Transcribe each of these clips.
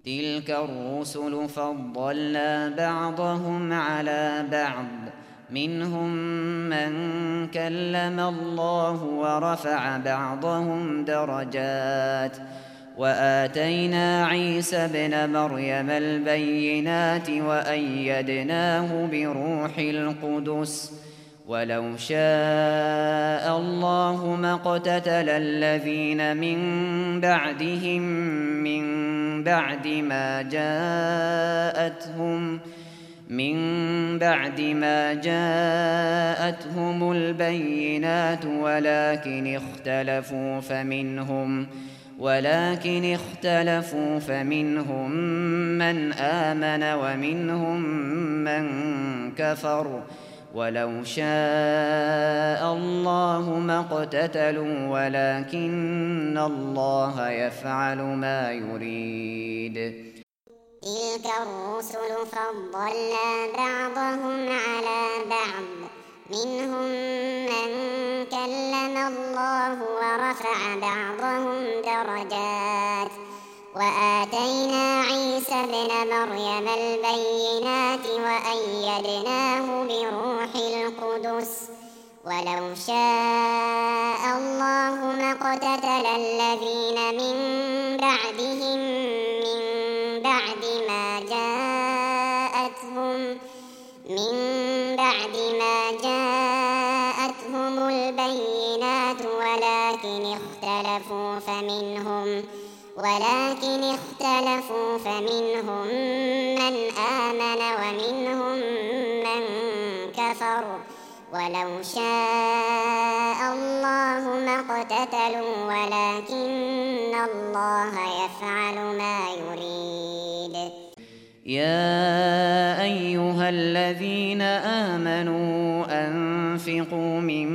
تلك الرسل فضلنا بعضهم على بعض منهم من كلم الله ورفع بعضهم درجات وآتينا عيسى ابن مريم البينات وأيدناه بروح القدس ولو شاء الله ما اقتتل الذين من بعدهم من بعد ما جاءتهم البينات ولكن اختلفوا فمنهم من آمن ومنهم من كفر ولو شاء الله ما اقتتلوا ولكن الله يفعل ما يريد. تلك الرسل فضلنا بعضهم على بعض منهم من كلم الله ورفع بعضهم درجات وآتينا عيسى ابن مريم البينات وأيدناه بروح القدس ولو شاء الله ما اقتتل الذين من بعدهم من بعد ما جاءتهم البينات ولكن اختلفوا فمنهم من آمن ومنهم من كفر ولو شاء الله ما اقتتلوا ولكن الله يفعل ما يريد. يا أيها الذين آمنوا أنفقوا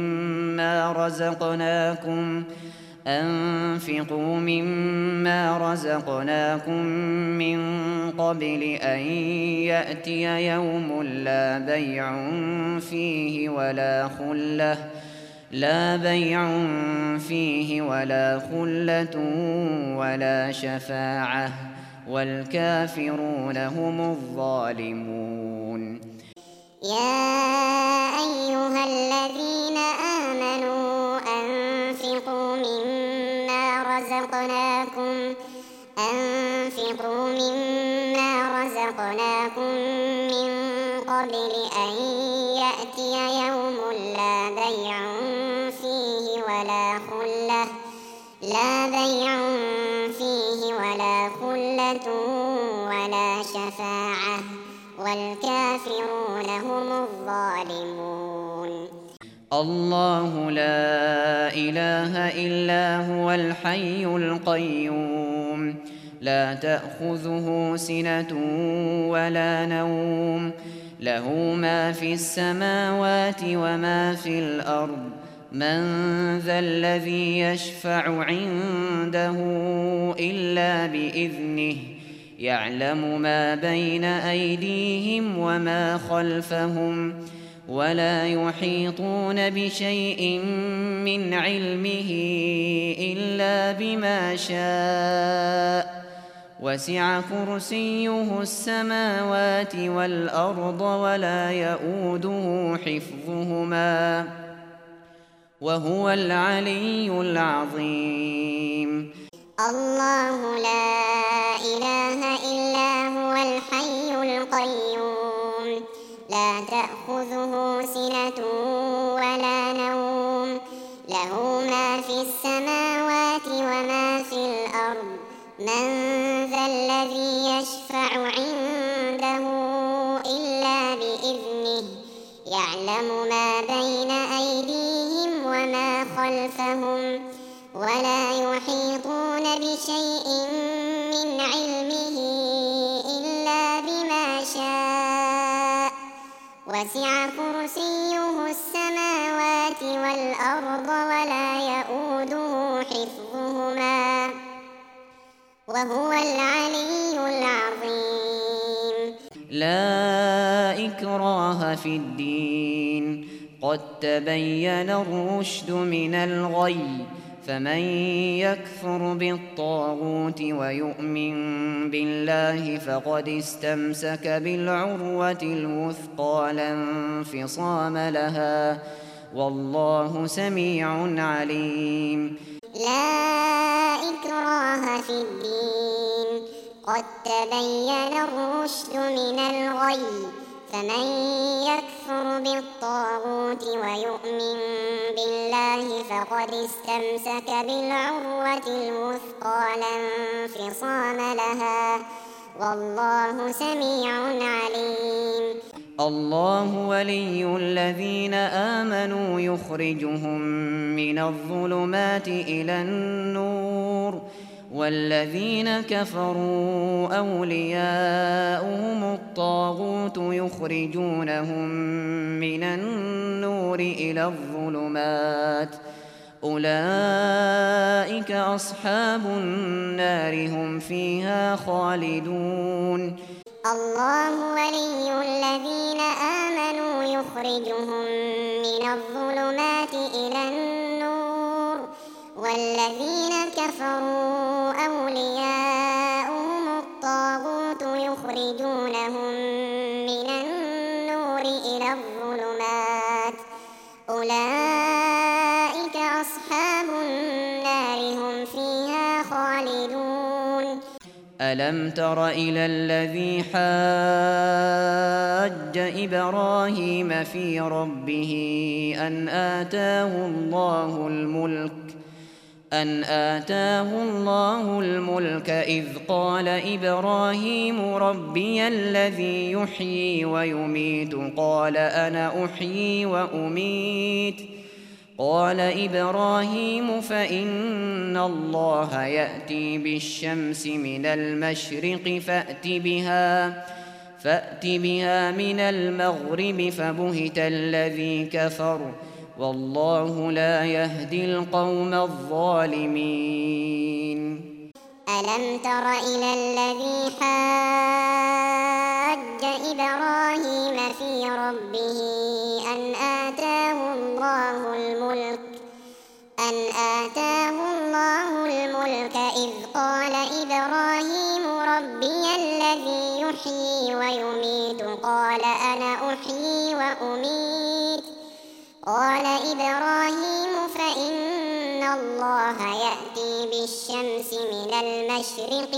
مما رزقناكم من قبل أن يأتي يوم لا بيع فيه ولا خلة ولا شفاعة والكافرون هم الظالمون. يا أيها الذين آمنوا أنفقوا مما رزقناكم من قبل أن يأتي يوم لا بيع فيه ولا خلة ولا شفاعة والكافرون هم الظالمون. الله لا إله إلا هو الحي القيوم لا تأخذه سنة ولا نوم له ما في السماوات وما في الأرض من ذا الذي يشفع عنده إلا بإذنه يعلم ما بين أيديهم وما خلفهم ولا يحيطون بشيء من علمه إلا بما شاء وسع كرسيه السماوات والأرض ولا يؤوده حفظهما وهو العلي العظيم. الله لا إله إلا هو الحي القيوم لا تأخذه سنة ولا نوم له ما في السماوات وما في الأرض من ذا الذي يشفع عنده إلا بإذنه يعلم ما بين أيديهم وما خلفهم ولا يحيطون بشيء من علمه إلا بما شاء وسع كرسيه السماوات والأرض ولا يؤوده حفظهما وهو العلي العظيم. لا إكراه في الدين قد تبين الرشد من الغي فمن يكفر بالطاغوت ويؤمن بالله فقد استمسك بالعروة الوثقى لا انفصام لها، والله سميع عليم. لا إكراه في الدين، قد تبين الرشد من الغي، فمن يكفر بالطاغوت ويؤمن بالله فقد استمسك بالعروة الوثقى لا انفصام لها، والله سميع عليم. الله ولي الذين آمنوا يخرجهم من الظلمات إلى النور، والذين كفروا أولياؤهم الطاغوت يخرجونهم من النور إلى الظلمات، أولئك أصحاب النار هم فيها خالدون. الله ولي الذين آمنوا يخرجهم من الظلمات إلى النور، والذين كفروا أولياؤهم الطاغوت يخرجونهم من النور إلى الظلمات، أولئك أصحاب النار هم فيها خالدون. ألم تر إلى الذي حاج إبراهيم في ربه أن آتاه الله الملك إذ قال إبراهيم ربي الذي يحيي ويميت قال أنا أحيي وأميت، قال إبراهيم فإن الله يأتي بالشمس من المشرق فأت بها من المغرب فبهت الذي كفر، والله لا يهدي القوم الظالمين. ألم تر إلى الذي حاج إبراهيم في ربه أن آتاه الله الملك إذ قال إبراهيم ربي الذي يحيي ويميت قال أنا أحيي وأميت، قال إبراهيم فإن الله يأتي بالشمس من المشرق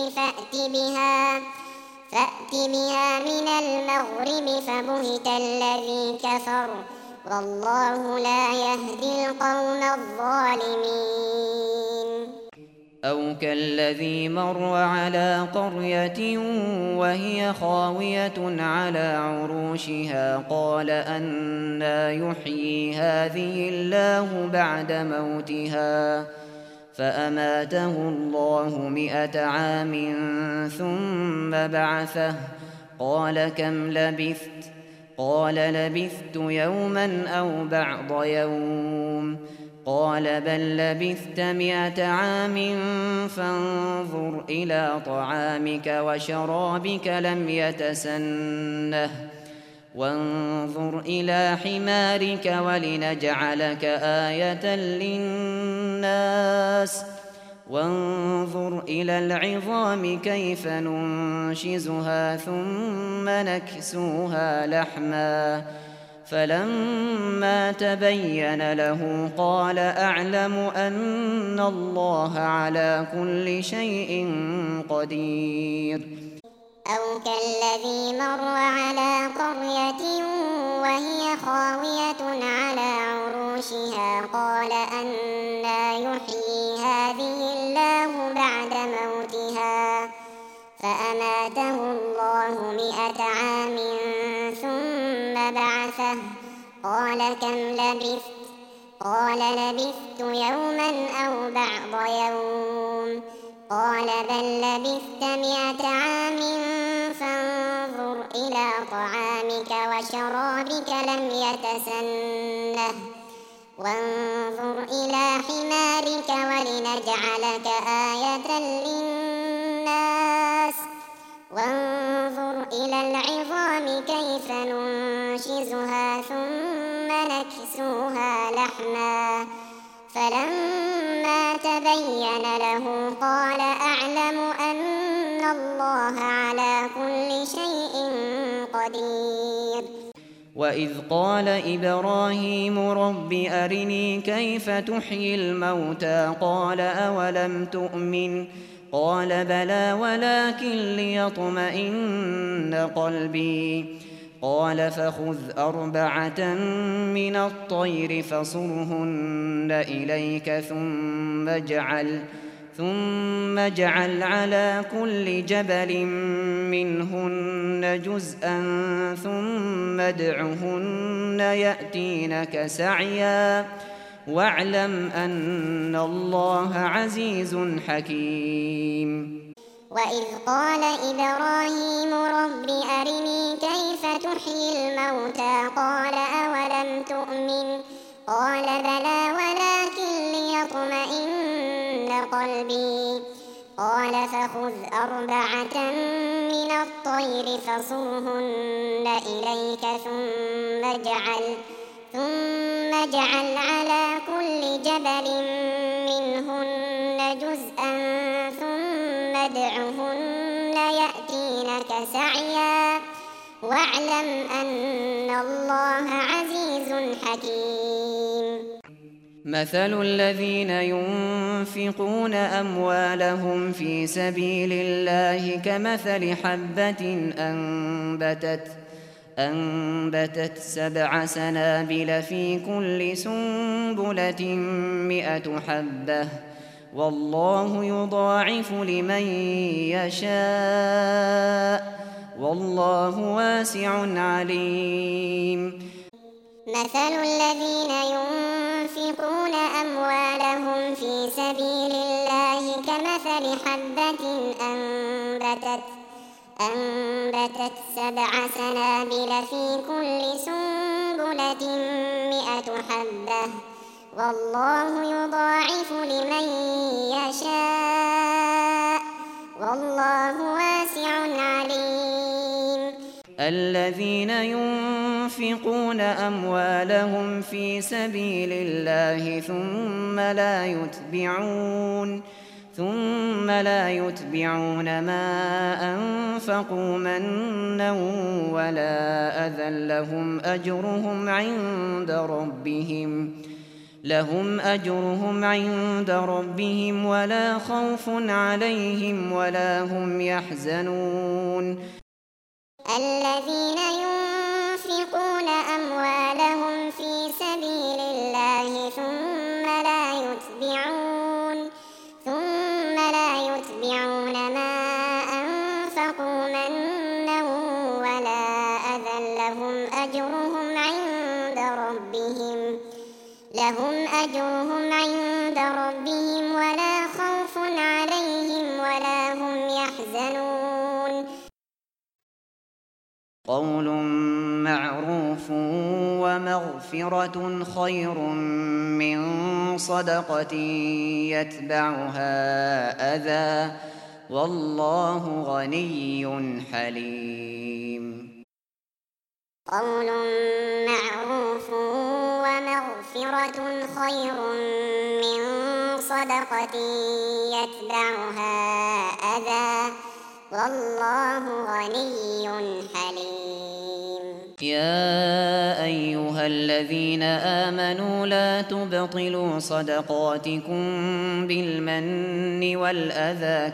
فأت بها من المغرب فبهت الذي كفر، والله لا يهدي القوم الظالمين. أو كالذي مر على قرية وهي خاوية على عروشها قال أنى يحيي هذه الله بعد موتها، فأماته الله 100 عام ثم بعثه، قال كم لبثت؟ قال لبثت يوما أو بعض يوم، قال بل لبثت 100 عام فانظر إلى طعامك وشرابك لم يتسنه، وانظر إلى حمارك ولنجعلك آية للناس، وانظر إلى العظام كيف ننشزها ثم نكسوها لحما، فلما تبين له قال أعلم أن الله على كل شيء قدير. أو كالذي مر على قرية وهي خاوية على عروشها قال أنى يحيي هذه الله بعد موتها، فأماته الله 100 عام ثم بعثه، قال كم لبثت؟ قال لبثت يوما أو بعض يوم، قال بل لبثت 100 عام فانظر إلى طعامك وشرابك لم يتسنه، وانظر إلى حمارك ولنجعلك آية للناس، وانظر إلى العظام كيف ننشزها ثم نكسوها لحما، فلما تبين له قال أعلم أن الله على كل شيء قدير. وإذ قال إبراهيم رب أرني كيف تحيي الموتى قال أولم تؤمن قال بلى ولكن ليطمئن قلبي قال فخذ 4 من الطير فصرهن إليك ثم اجعل على كل جبل منهن جزءا ثم ادعهن يأتينك سعيا واعلم أن الله عزيز حكيم. وإذ قال إبراهيم رب أرني كيف تحيي الموتى قال أولم تؤمن قال بلى ولكن ليطمئن قلبي قال فخذ 4 من الطير فصرهن إليك ثم اجعل على كل جبل منهن جزءا ثم ادعهن يأتينك سعيا واعلم أن الله عزيز حكيم. مثل الذين ينفقون أموالهم في سبيل الله كمثل حبة أنبتت 7 سنابل في كل سنبلة 100 حبة والله يضاعف لمن يشاء والله واسع عليم. مثل الذين ينفقون أموالهم في سبيل الله كمثل حبة أنبتت 7 سنابل في كل سنبلة 100 حبة والله يضاعف لمن يشاء والله واسع عليم. الذين ينفقون أموالهم في سبيل الله ثم لا يتبعون ما أنفقوا منا ولا أذى لهم أجرهم عند ربهم ولا خوف عليهم ولا هم يحزنون. الذين ينفقون أموالهم في سبيل الله ثم لا يتبعون ما أنفقوا منا ولا أذى لهم أجرهم عند ربهم ولا خوف عليهم ولا هم يحزنون. قول معروف ومغفرة خير من صدقة يتبعها أذى والله غني حليم. قول معروف ومغفرة خير من صدقة يتبعها أذى والله غني حليم. يا أيها الذين آمنوا لا تبطلوا صدقاتكم بالمن والأذى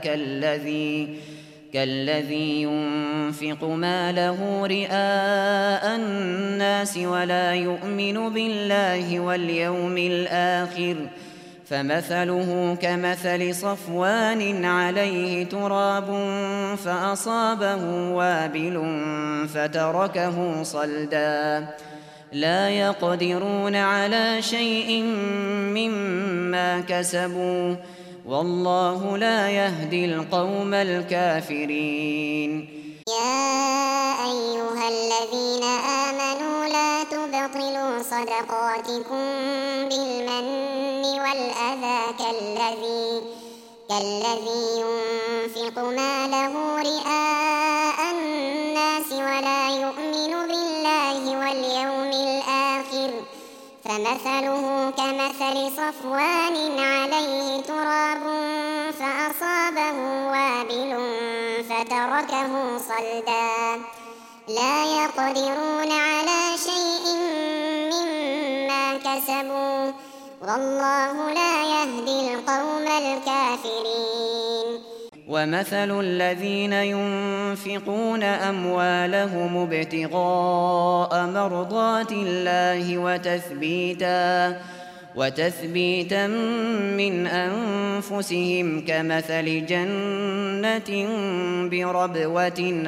كالذي ينفق ماله رئاء الناس ولا يؤمن بالله واليوم الآخر فمثله كمثل صفوان عليه تراب فأصابه وابل فتركه صلدا لا يقدرون على شيء مما كسبوا والله لا يهدي القوم الكافرين. يا أيها الذين آمنوا لا تبطلوا صدقاتكم بالمن والأذى كالذي ينفق ماله رئاء الناس ولا يؤمن بالله واليوم الآخر فمثله كمثل صفوان عليه تراب فأصابه وابل فتركه صلدا لا يقدرون على شيء مما كسبوا والله لا يهدي القوم الكافرين. ومثل الذين ينفقون أموالهم ابتغاء مرضات الله وتثبيتا من أنفسهم كمثل جنة بربوة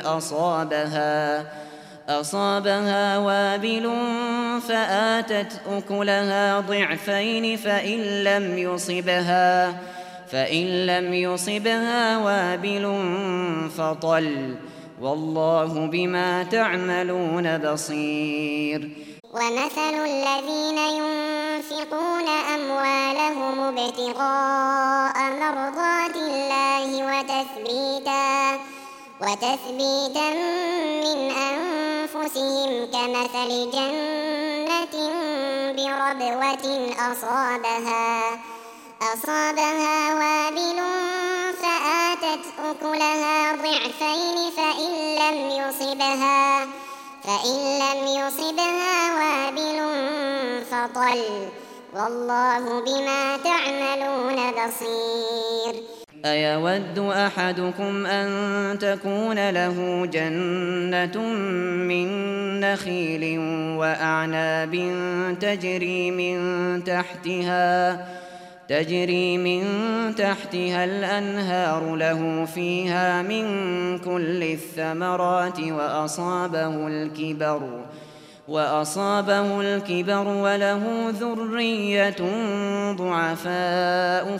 أصابها وابل فآتت أكلها ضعفين فإن لم يصبها وابل فطل والله بما تعملون بصير. ومثل الذين ينفقون أموالهم ابتغاء مرضات الله وتثبيتا من أنفسهم كمثل جنة بربوة أصابها وابل فآتت أكلها ضعفين فإن لم يصبها وابل فطل والله بما تعملون بصير. أيود أحدكم أن تكون له جنة من نخيل وأعناب تجري من تحتها الأنهار له فيها من كل الثمرات وأصابه الكبر وله ذرية ضعفاء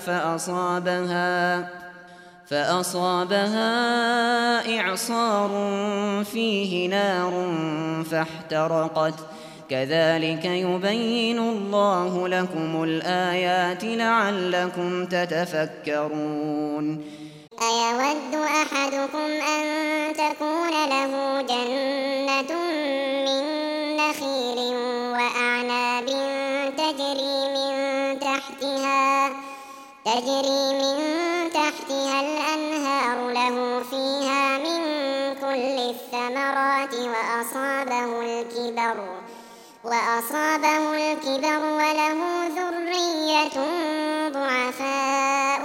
فأصابها إعصار فيه نار فاحترقت كذلك يبين الله لكم الآيات لعلكم تتفكرون. أيود أحدكم أن تكون له جنة من نخيل وأعناب تجري من تحتها الأنهار له فيها من كل الثمرات وأصابه الكبر وله ذرية ضعفاء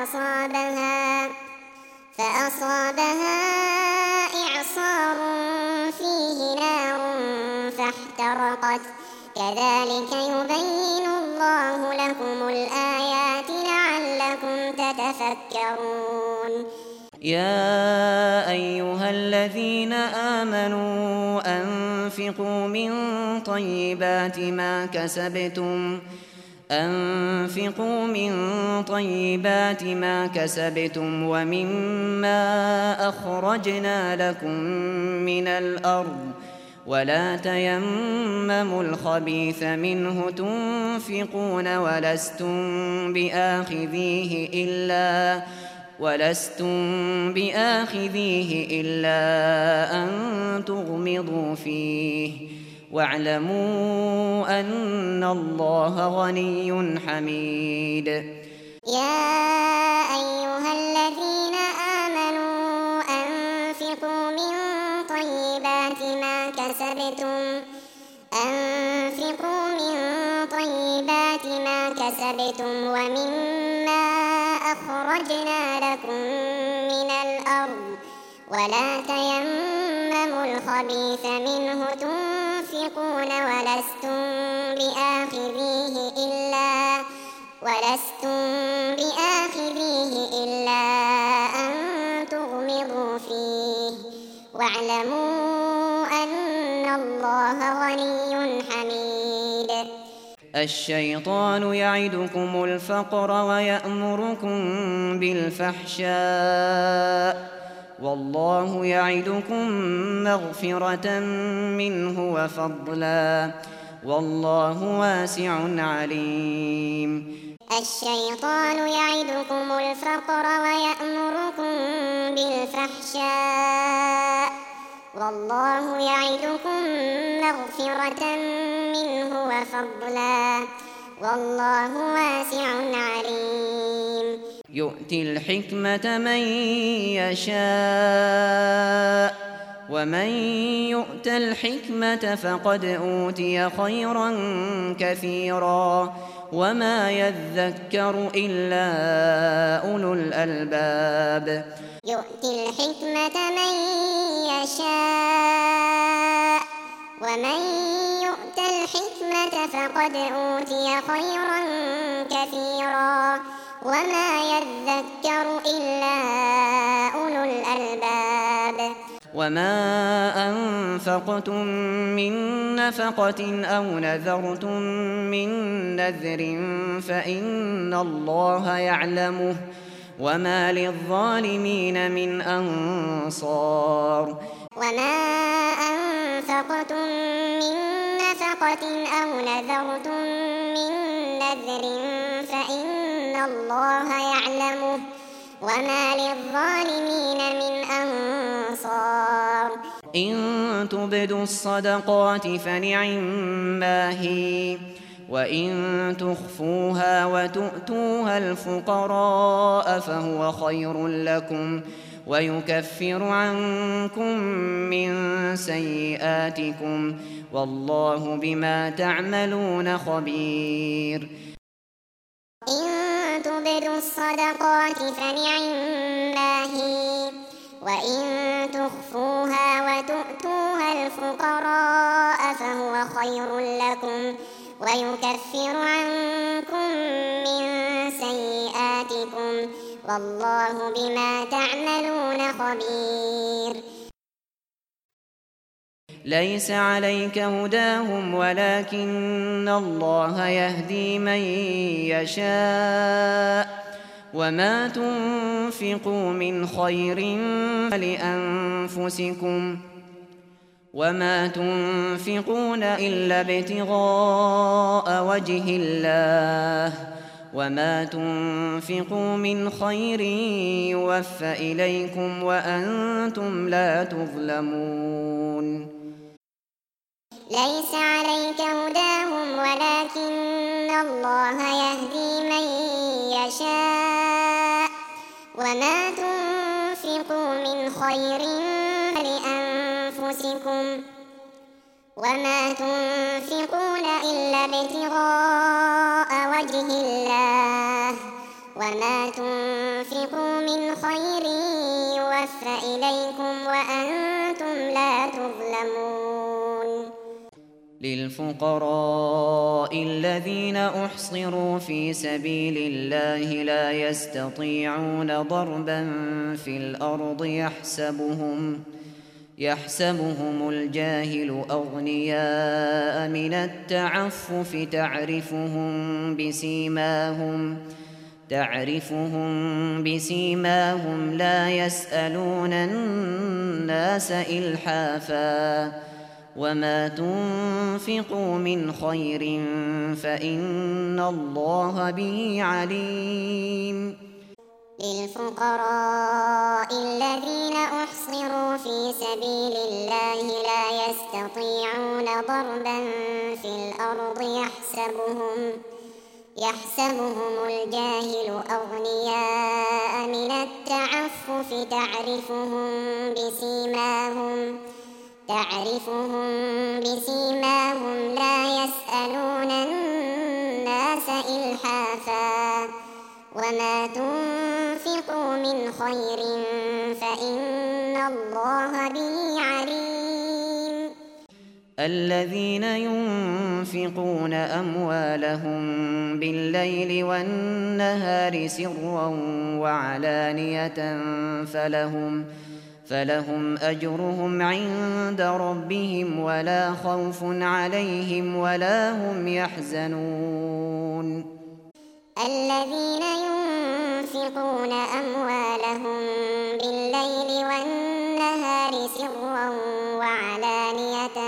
فأصابها إعصار فيه نار فاحترقت كذلك يبين الله لكم الآيات لعلكم تتفكرون. يا أيها الذين آمنوا أنفقوا من طيبات ما كسبتم ومما أخرجنا لكم من الأرض ولا تيمموا الخبيث منه تنفقون ولستم بآخذيه إلا أن تغمضوا فيه واعلموا أن الله غني حميد. يا أيها الذين آمنوا أنفقوا من طيبات ما كسبتم ومما أخرجنا لكم من الأرض ولا تيمموا الخبيث منه تنفقون ولستم بآخذيه إلا أن تغمضوا فيه واعلموا أن الله غني حميد. الشيطان يعدكم الفقر ويأمركم بالفحشاء والله يعدكم مغفرة منه وفضلا والله واسع عليم. الشيطان يعدكم الفقر ويأمركم بالفحشاء والله يعدكم مغفرة منه وفضلا والله واسع عليم يؤتي الحكمة من يشاء ومن يؤت الحكمة فقد أوتي خيرا كثيرا وما يذكر إلا أولو الألباب يؤتي الحكمة من يشاء ومن يؤت الحكمة فقد أوتي خيرا كثيرا وما يذكر إلا أولو الألباب وما أنفقتم من نفقة أو نذرتم من نذر فإن الله يعلمه وما للظالمين من أنصار وما أنفقتم من نفقة أو نذرتم من نذر فإن الله يعلمه وما للظالمين من أنصار إن تبدوا الصدقات فنعما هي وإن تخفوها وتؤتوها الفقراء فهو خير لكم ويكفر عنكم من سيئاتكم والله بما تعملون خبير إن تبدوا الصدقات فنعما هي وإن تخفوها وتؤتوها الفقراء فهو خير لكم ويكفر عنكم من سيئاتكم والله بما تعملون خبير ليس عليك هداهم ولكن الله يهدي من يشاء وما تنفقوا من خير فلأنفسكم وما تنفقون إلا ابتغاء وجه الله وما تنفقوا من خير يوفى إليكم وأنتم لا تظلمون ليس عليك هداهم ولكن الله يهدي من يشاء وما تنفقوا من خير فلأنفسكم وما تنفقون إلا ابتغاء وجه الله وما تنفقوا من خير يوفى إليكم وأنتم لا تظلمون للفقراء الذين أحصروا في سبيل الله لا يستطيعون ضربا في الأرض يحسبهم الجاهل أغنياء من التعفف تعرفهم بسيماهم لا يسألون الناس إلحافا وما تنفقوا من خير فإن الله به عليم للفقراء الذين أحصروا في سبيل الله لا يستطيعون ضربا في الأرض يحسبهم الجاهل أغنياء من التعفف تعرفهم بسيماهم لا يسألون الناس إلحافا وما تنفقوا من خير فإن الله به عليم الذين ينفقون أموالهم بالليل والنهار سرا وعلانية فلهم أجرهم عند ربهم ولا خوف عليهم ولا هم يحزنون الذين ينفقون أموالهم بالليل والنهار سرا وعلانية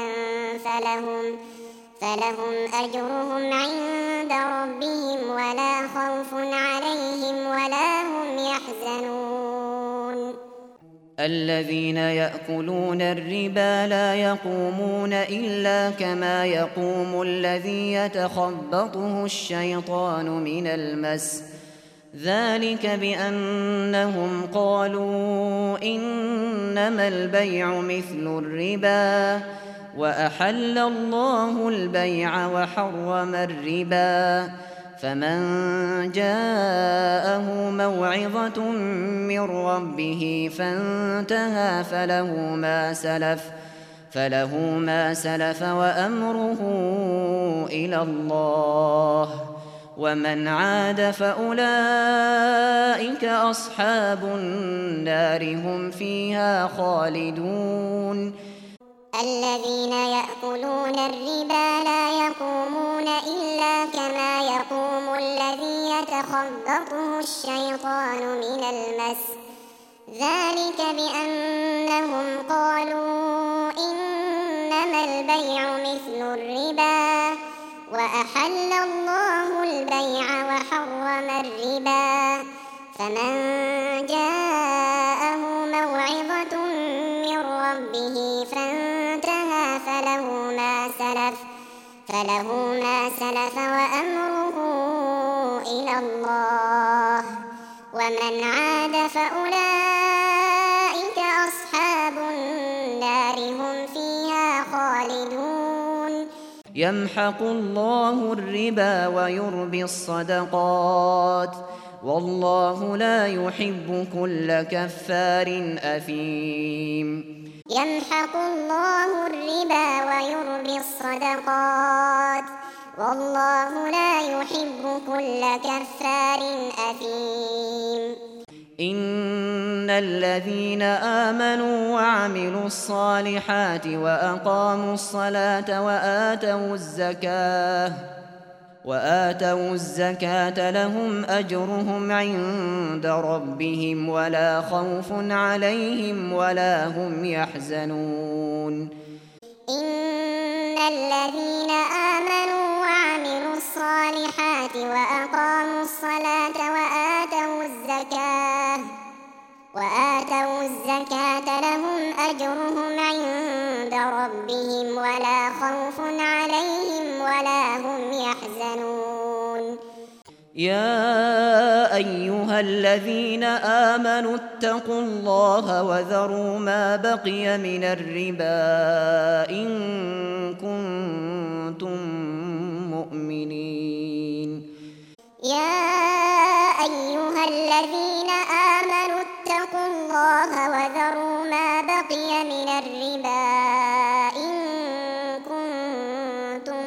فلهم أجرهم عند ربهم ولا خوف عليهم ولا هم يحزنون الذين يأكلون الربا لا يقومون إلا كما يقوم الذي يتخبطه الشيطان من المس، ذلك بأنهم قالوا إنما البيع مثل الربا وأحل الله البيع وحرم الربا، فمن جاءه موعظة من ربه فانتهى فله ما سلف وأمره إلى الله، ومن عاد فأولئك أصحاب النار هم فيها خالدون. الذين يأكلون الربا لا يقومون إلا كما يقوم الذي يتخبطه الشيطان من المس، ذلك بأنهم قالوا إنما البيع مثل الربا وأحل الله البيع وحرم الربا، فمن جاءه موعظة من ربه فانتهى فله ما سلف وأمره إلى الله، ومن عاد فأولئك أصحاب النار هم فيها خالدون. يمحق الله الربا ويربي الصدقات، والله لا يحب كل كفار أثيم. يمحق الله الربا ويربي الصدقات، والله لا يحب كل كفار أثيم. إن الذين آمنوا وعملوا الصالحات وأقاموا الصلاة وآتوا الزكاة لهم أجرهم عند ربهم ولا خوف عليهم ولا هم يحزنون. إن الذين آمنوا وعملوا الصالحات وأقاموا الصلاة وآتوا الزكاة لهم أجرهم عند ربهم ولا خوف عليهم ولا هم يحزنون. يا أيها الذين آمنوا اتقوا الله وذروا ما بقي من الربا إن كنتم مؤمنين. يا أيها الذين آمنوا اتقوا الله وذروا ما بقي من الربا إن كنتم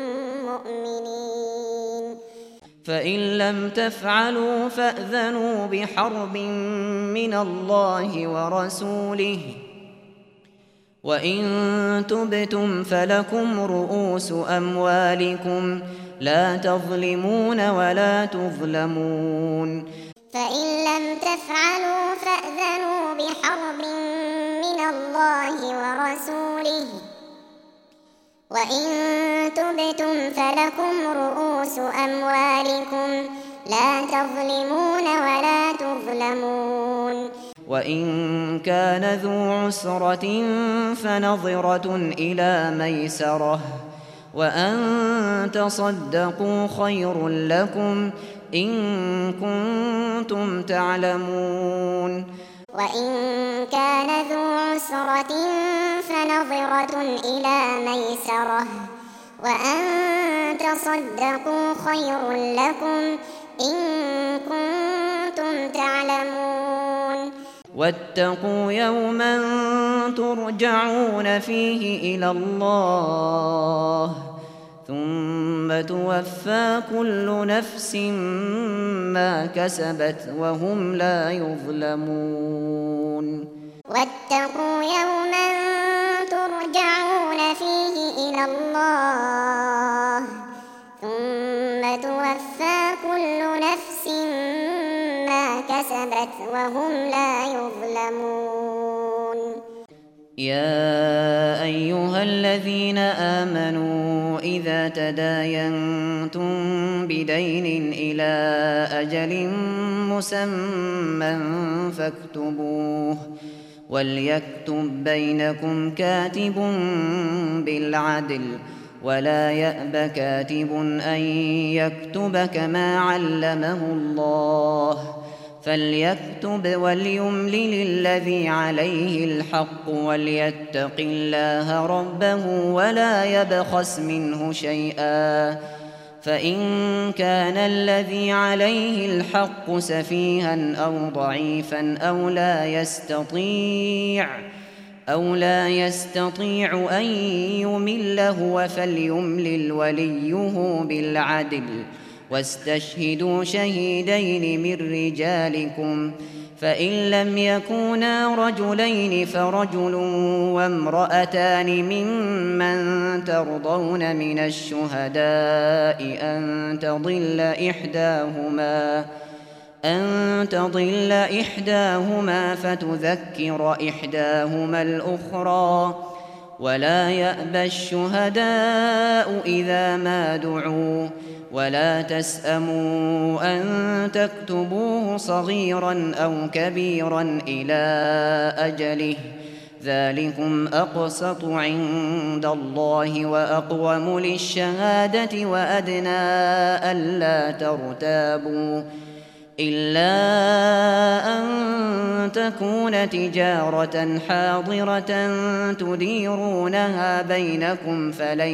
مؤمنين. فإن لم تفعلوا فأذنوا بحرب من الله ورسوله، وإن تبتم فلكم رؤوس أموالكم لا تظلمون ولا تظلمون. فإن لم تفعلوا فأذنوا بحرب من الله ورسوله، وإن تبتم فلكم رؤوس أموالكم لا تظلمون ولا تظلمون. وإن كان ذو عسرة فنظرة إلى ميسرة، وأن تصدقوا خير لكم إن كنتم تعلمون. وإن كان ذو عسرة فنظرة إلى ميسرة، وأن تصدقوا خير لكم إن كنتم تعلمون. واتقوا يوما ترجعون فيه إلى الله ثم توفى كل نفس ما كسبت وهم لا يظلمون. واتقوا يوما ترجعون فيه إلى الله ثم توفى كل نفس ما كسبت وهم لا يظلمون. يا أيها الذين آمنوا إذا تداينتم بدين إلى أجل مسمى فاكتبوه، وليكتب بينكم كاتب بالعدل ولا يأب كاتب أن يكتب كما علمه الله فليكتب وليملل الذي عليه الحق وليتق الله ربه ولا يبخس منه شيئا فإن كان الذي عليه الحق سفيها أو ضعيفا أو لا يستطيع أن يمل هو فليملل وليه بالعدل واستشهدوا شهيدين من رجالكم فإن لم يكونا رجلين فرجل وامرأتان ممن ترضون من الشهداء أن تضل إحداهما فتذكر إحداهما الأخرى ولا يأبى الشهداء إذا ما دعوا ولا تسأموا أن تكتبوه صغيرا أو كبيرا إلى أجله ذلكم أقسط عند الله وأقوم للشهادة وأدنى ألا ترتابوا إلا أن تكون تجارة حاضرة تديرونها بينكم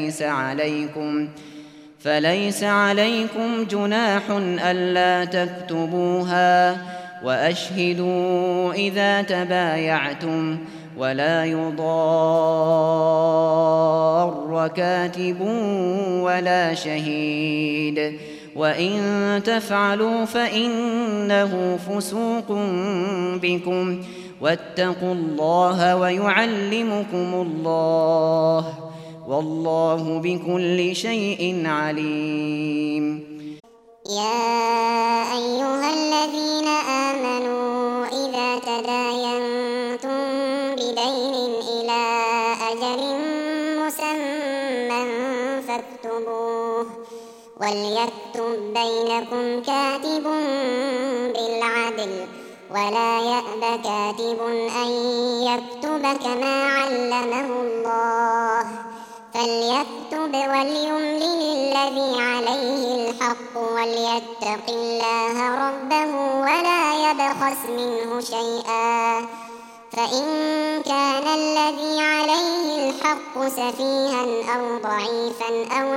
فليس عليكم جناح ألا تكتبوها وأشهدوا إذا تبايعتم ولا يضار كاتب ولا شهيد وإن تفعلوا فإنه فسوق بكم واتقوا الله ويعلمكم الله والله بكل شيء عليم يا أيها الذين آمنوا إذا تداينتم بدين إلى أجل مسمى فاكتبوه وليكتب بينكم كاتب بالعدل ولا يأب كاتب أن يكتب كما علمه الله فليكتب وليملل الذي عليه الحق وليتق الله ربه ولا يبخس منه شيئا فإن كان الذي عليه الحق سفيها أو ضعيفا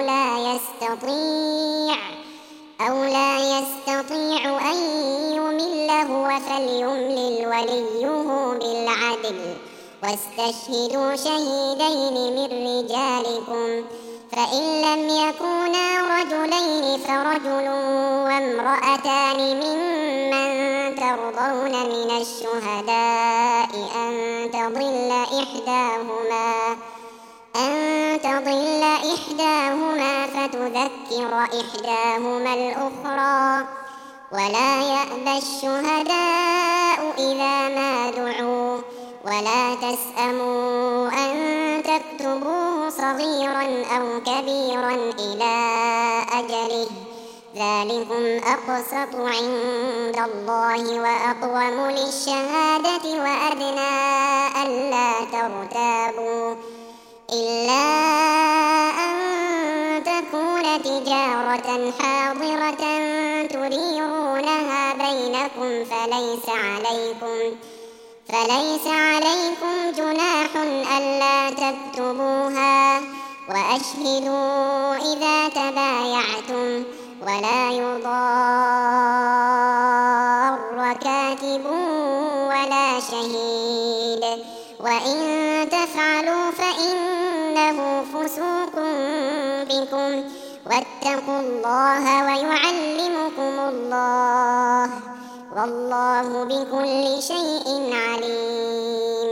أو لا يستطيع أن يمل هو فليملل وليه بالعدل واستشهدوا شهيدين من رجالكم فإن لم يكونا رجلين فرجل وامرأتان ممن ترضون من الشهداء أن تضل إحداهما فتذكر إحداهما الأخرى ولا يأبى الشهداء إذا ما دعوا ولا تسأموا أن تكتبوه صغيرا أو كبيرا إلى أجله ذلكم أقسط عند الله وأقوم للشهادة وأدنى ألا ترتابوا إلا أن تكون تجارة حاضرة تديرونها بينكم فليس عليكم جناح ألا تكتبوها وأشهدوا إذا تبايعتم ولا يضار كاتب ولا شهيد وإن تفعلوا فإنه فسوق بكم واتقوا الله ويعلمكم الله والله بكل شيء عليم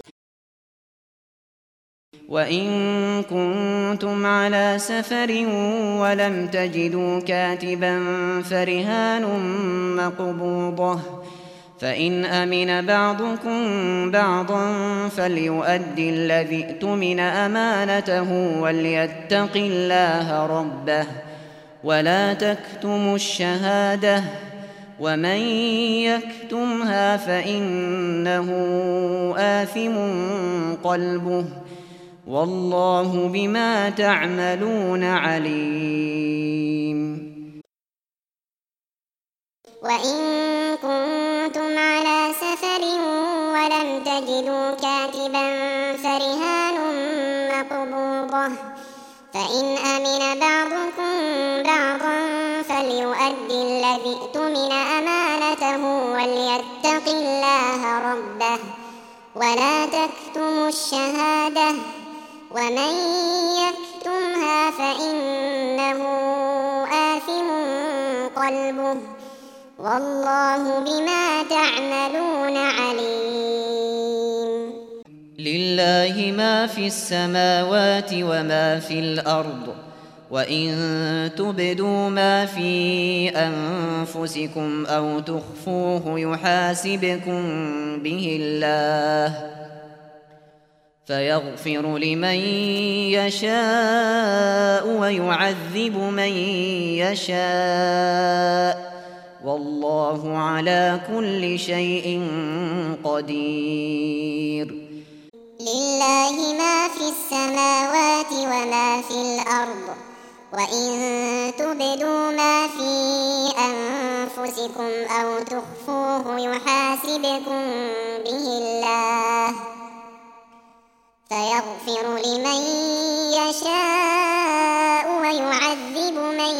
وإن كنتم على سفر ولم تجدوا كاتبا فرهان مقبوضة فإن أمن بعضكم بعضا فليؤدي الذي اؤتمن أمانته وليتق الله ربه ولا تكتموا الشهادة ومن يكتمها فإنه آثم قلبه والله بما تعملون عليم. وإن كنتم على سفر ولم تجدوا كاتبا فرهان مقبوضة، فإن أمن بعضكم بعضا فليؤدي الذي اؤتمن أمانته وليتق الله ربه ولا تكتموا الشهادة، ومن يكتمها فإنه آثم قلبه والله بما تعملون عليم. لله ما في السماوات وما في الأرض، وإن تبدوا ما في أنفسكم أو تخفوه يحاسبكم به الله فيغفر لمن يشاء ويعذب من يشاء والله على كل شيء قدير. لله ما في السماوات وما في الأرض، وإن تبدوا ما في أنفسكم أو تخفوه يحاسبكم به الله فيغفر لمن يشاء ويعذب من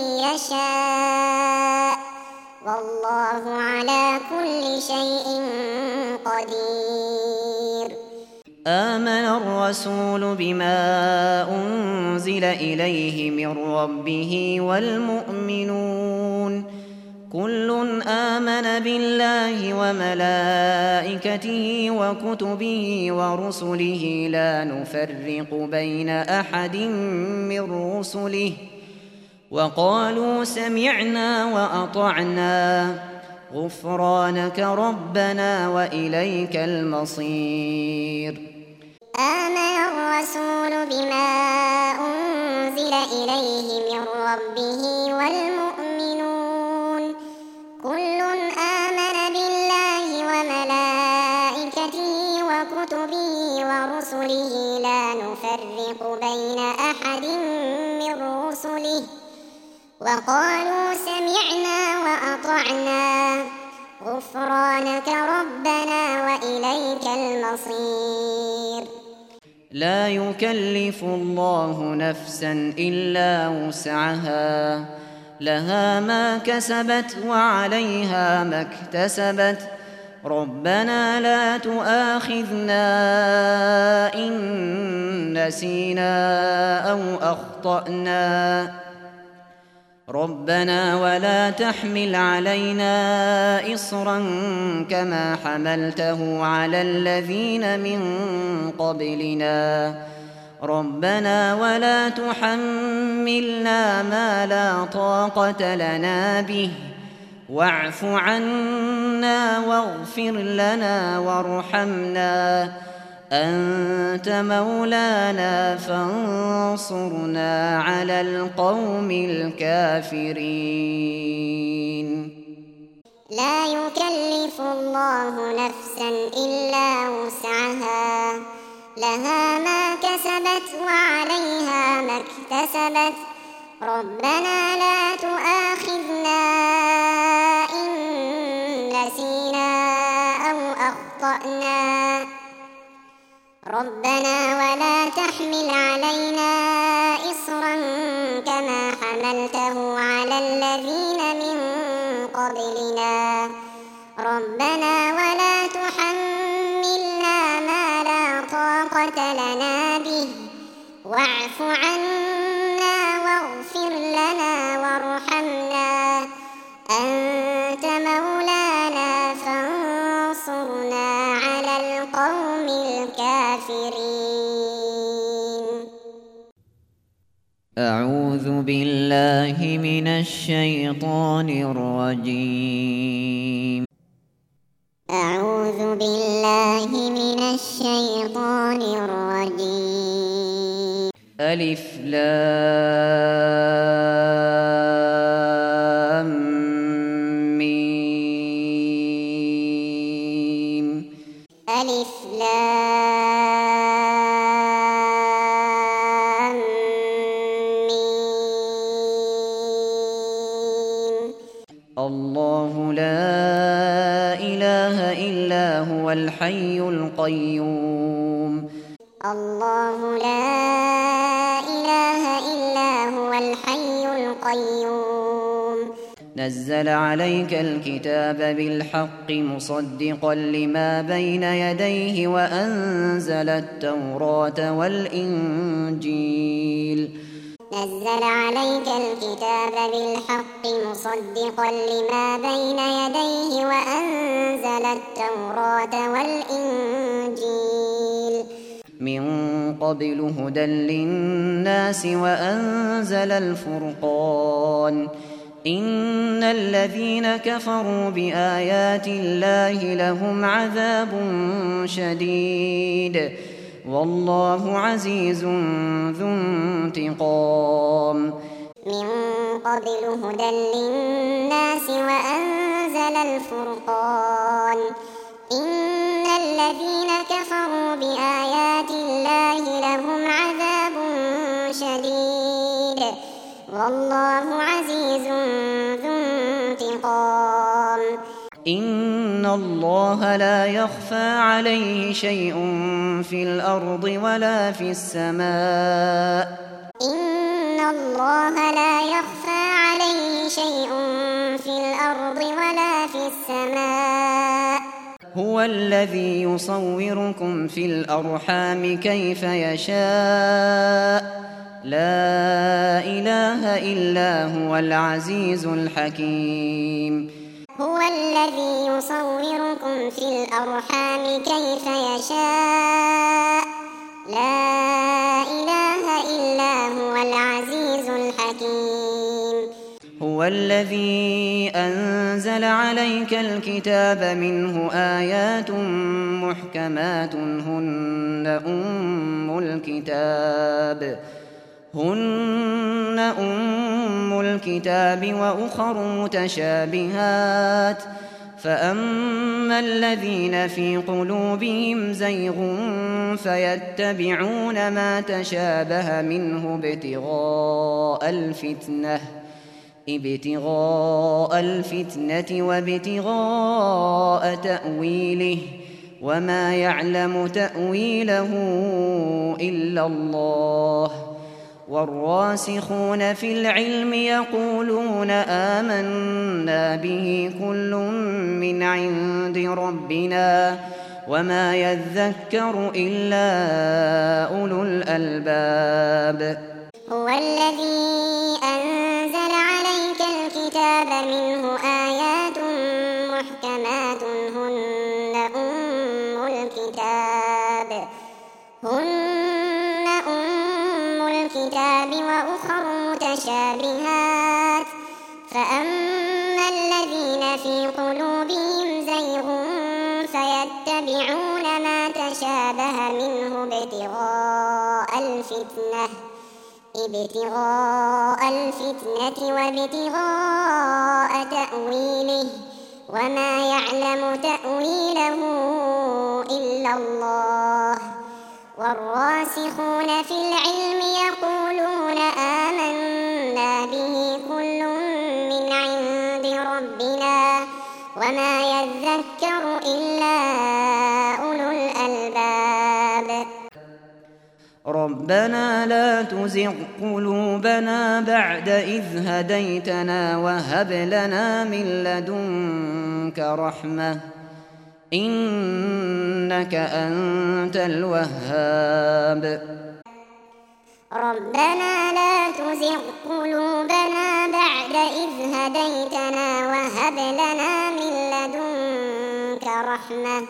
يشاء والله على كل شيء قدير. آمن الرسول بما أنزل إليه من ربه والمؤمنون كل آمن بالله وملائكته وكتبه ورسله لا نفرق بين أحد من رسله وقالوا سمعنا وأطعنا غفرانك ربنا وإليك المصير. آمن الرسول بما أنزل إليه من ربه والمؤمنون كل آمن بالله وملائكته وكتبه ورسله لا نفرق بين أحد من رسله وقالوا سمعنا وأطعنا غفرانك ربنا وإليك المصير. لا يكلف الله نفسا إلا وسعها لها ما كسبت وعليها ما اكتسبت ربنا لا تؤاخذنا إن نسينا أو أخطأنا ربنا ولا تحمل علينا إصرا كما حملته على الذين من قبلنا ربنا ولا تحملنا ما لا طاقة لنا به واعف عنا واغفر لنا وارحمنا أنت مولانا فانصرنا على القوم الكافرين. لا يكلف الله نفسا إلا وسعها لها ما كسبت وعليها ما اكتسبت ربنا لا تؤاخذنا إن نسينا أو أخطأنا ربنا ولا تحمل علينا إصرا كما حملته على الذين من قبلنا ربنا ولا تحملنا ما لا طاقة لنا به واعف عنا واغفر لنا وارحمنا أنت مولانا فانصرنا على القوم الكافرين. أعوذ بالله من الشيطان الرجيم. أعوذ بالله من الشيطان الرجيم. ألف لام ميم الحي القيوم. الله لا إله إلا هو الحي القيوم. نزل عليك الكتاب بالحق مصدقا لما بين يديه وأنزل التوراة والإنجيل. نزل عليك الكتاب بالحق مصدقا لما بين يديه وأنزل التوراة والإنجيل. من قبل هدى للناس وأنزل الفرقان. إن الذين كفروا بآيات الله لهم عذاب شديد والله عزيز ذو انتقام. من قبل هدى للناس وأنزل الفرقان. إن الذين كفروا بآيات الله لهم عذاب شديد والله عزيز ذو انتقام. إن الله لا يخفى عليه شيء في الأرض ولا في السماء. إن الله لا يخفى عليه شيء في الأرض ولا في السماء. هو الذي يصوركم في الأرحام كيف يشاء لا إله إلا هو العزيز الحكيم. هو الذي يصوركم في الأرحام كيف يشاء لا إله إلا هو العزيز الحكيم. هو الذي أنزل عليك الكتاب منه آيات محكمات هن أم الكتاب وأخر متشابهات فأما الذين في قلوبهم زيغ فيتبعون ما تشابه منه ابتغاء الفتنة وابتغاء تأويله وما يعلم تأويله إلا الله. والراسخون في العلم يقولون آمنا به كل من عند ربنا وما يذكر إلا أولو الألباب. هو الذي أنزل عليك الكتاب منه آيات محكمات هن أم الكتاب وأخر متشابهات فأما الذين في قلوبهم زيغ فيتبعون ما تشابه منه ابتغاء الفتنة وابتغاء تأويله وما يعلم تأويله إلا الله. والراسخون في العلم يقولون آمنا به كل من عند ربنا وما يذكر إلا أولو الألباب. ربنا لا تزغ قلوبنا بعد إذ هديتنا وهب لنا من لدنك رحمة إنك أنت الوهاب. ربنا لا تزغ قلوبنا بعد إذ هديتنا وهب لنا من لدنك رحمة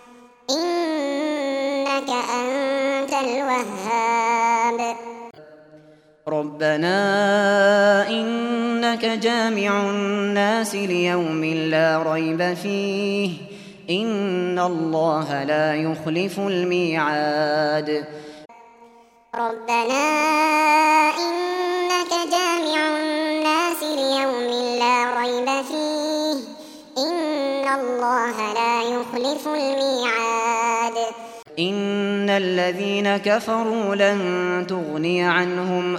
إنك أنت الوهاب. ربنا إنك جامع الناس ليوم لا ريب فيه إن الله لا يخلف الميعاد. ربنا إنك جامع الناس ليوم لا ريب فيه إن الله لا يخلف الميعاد. إن الذين كفروا لن تغني عنهم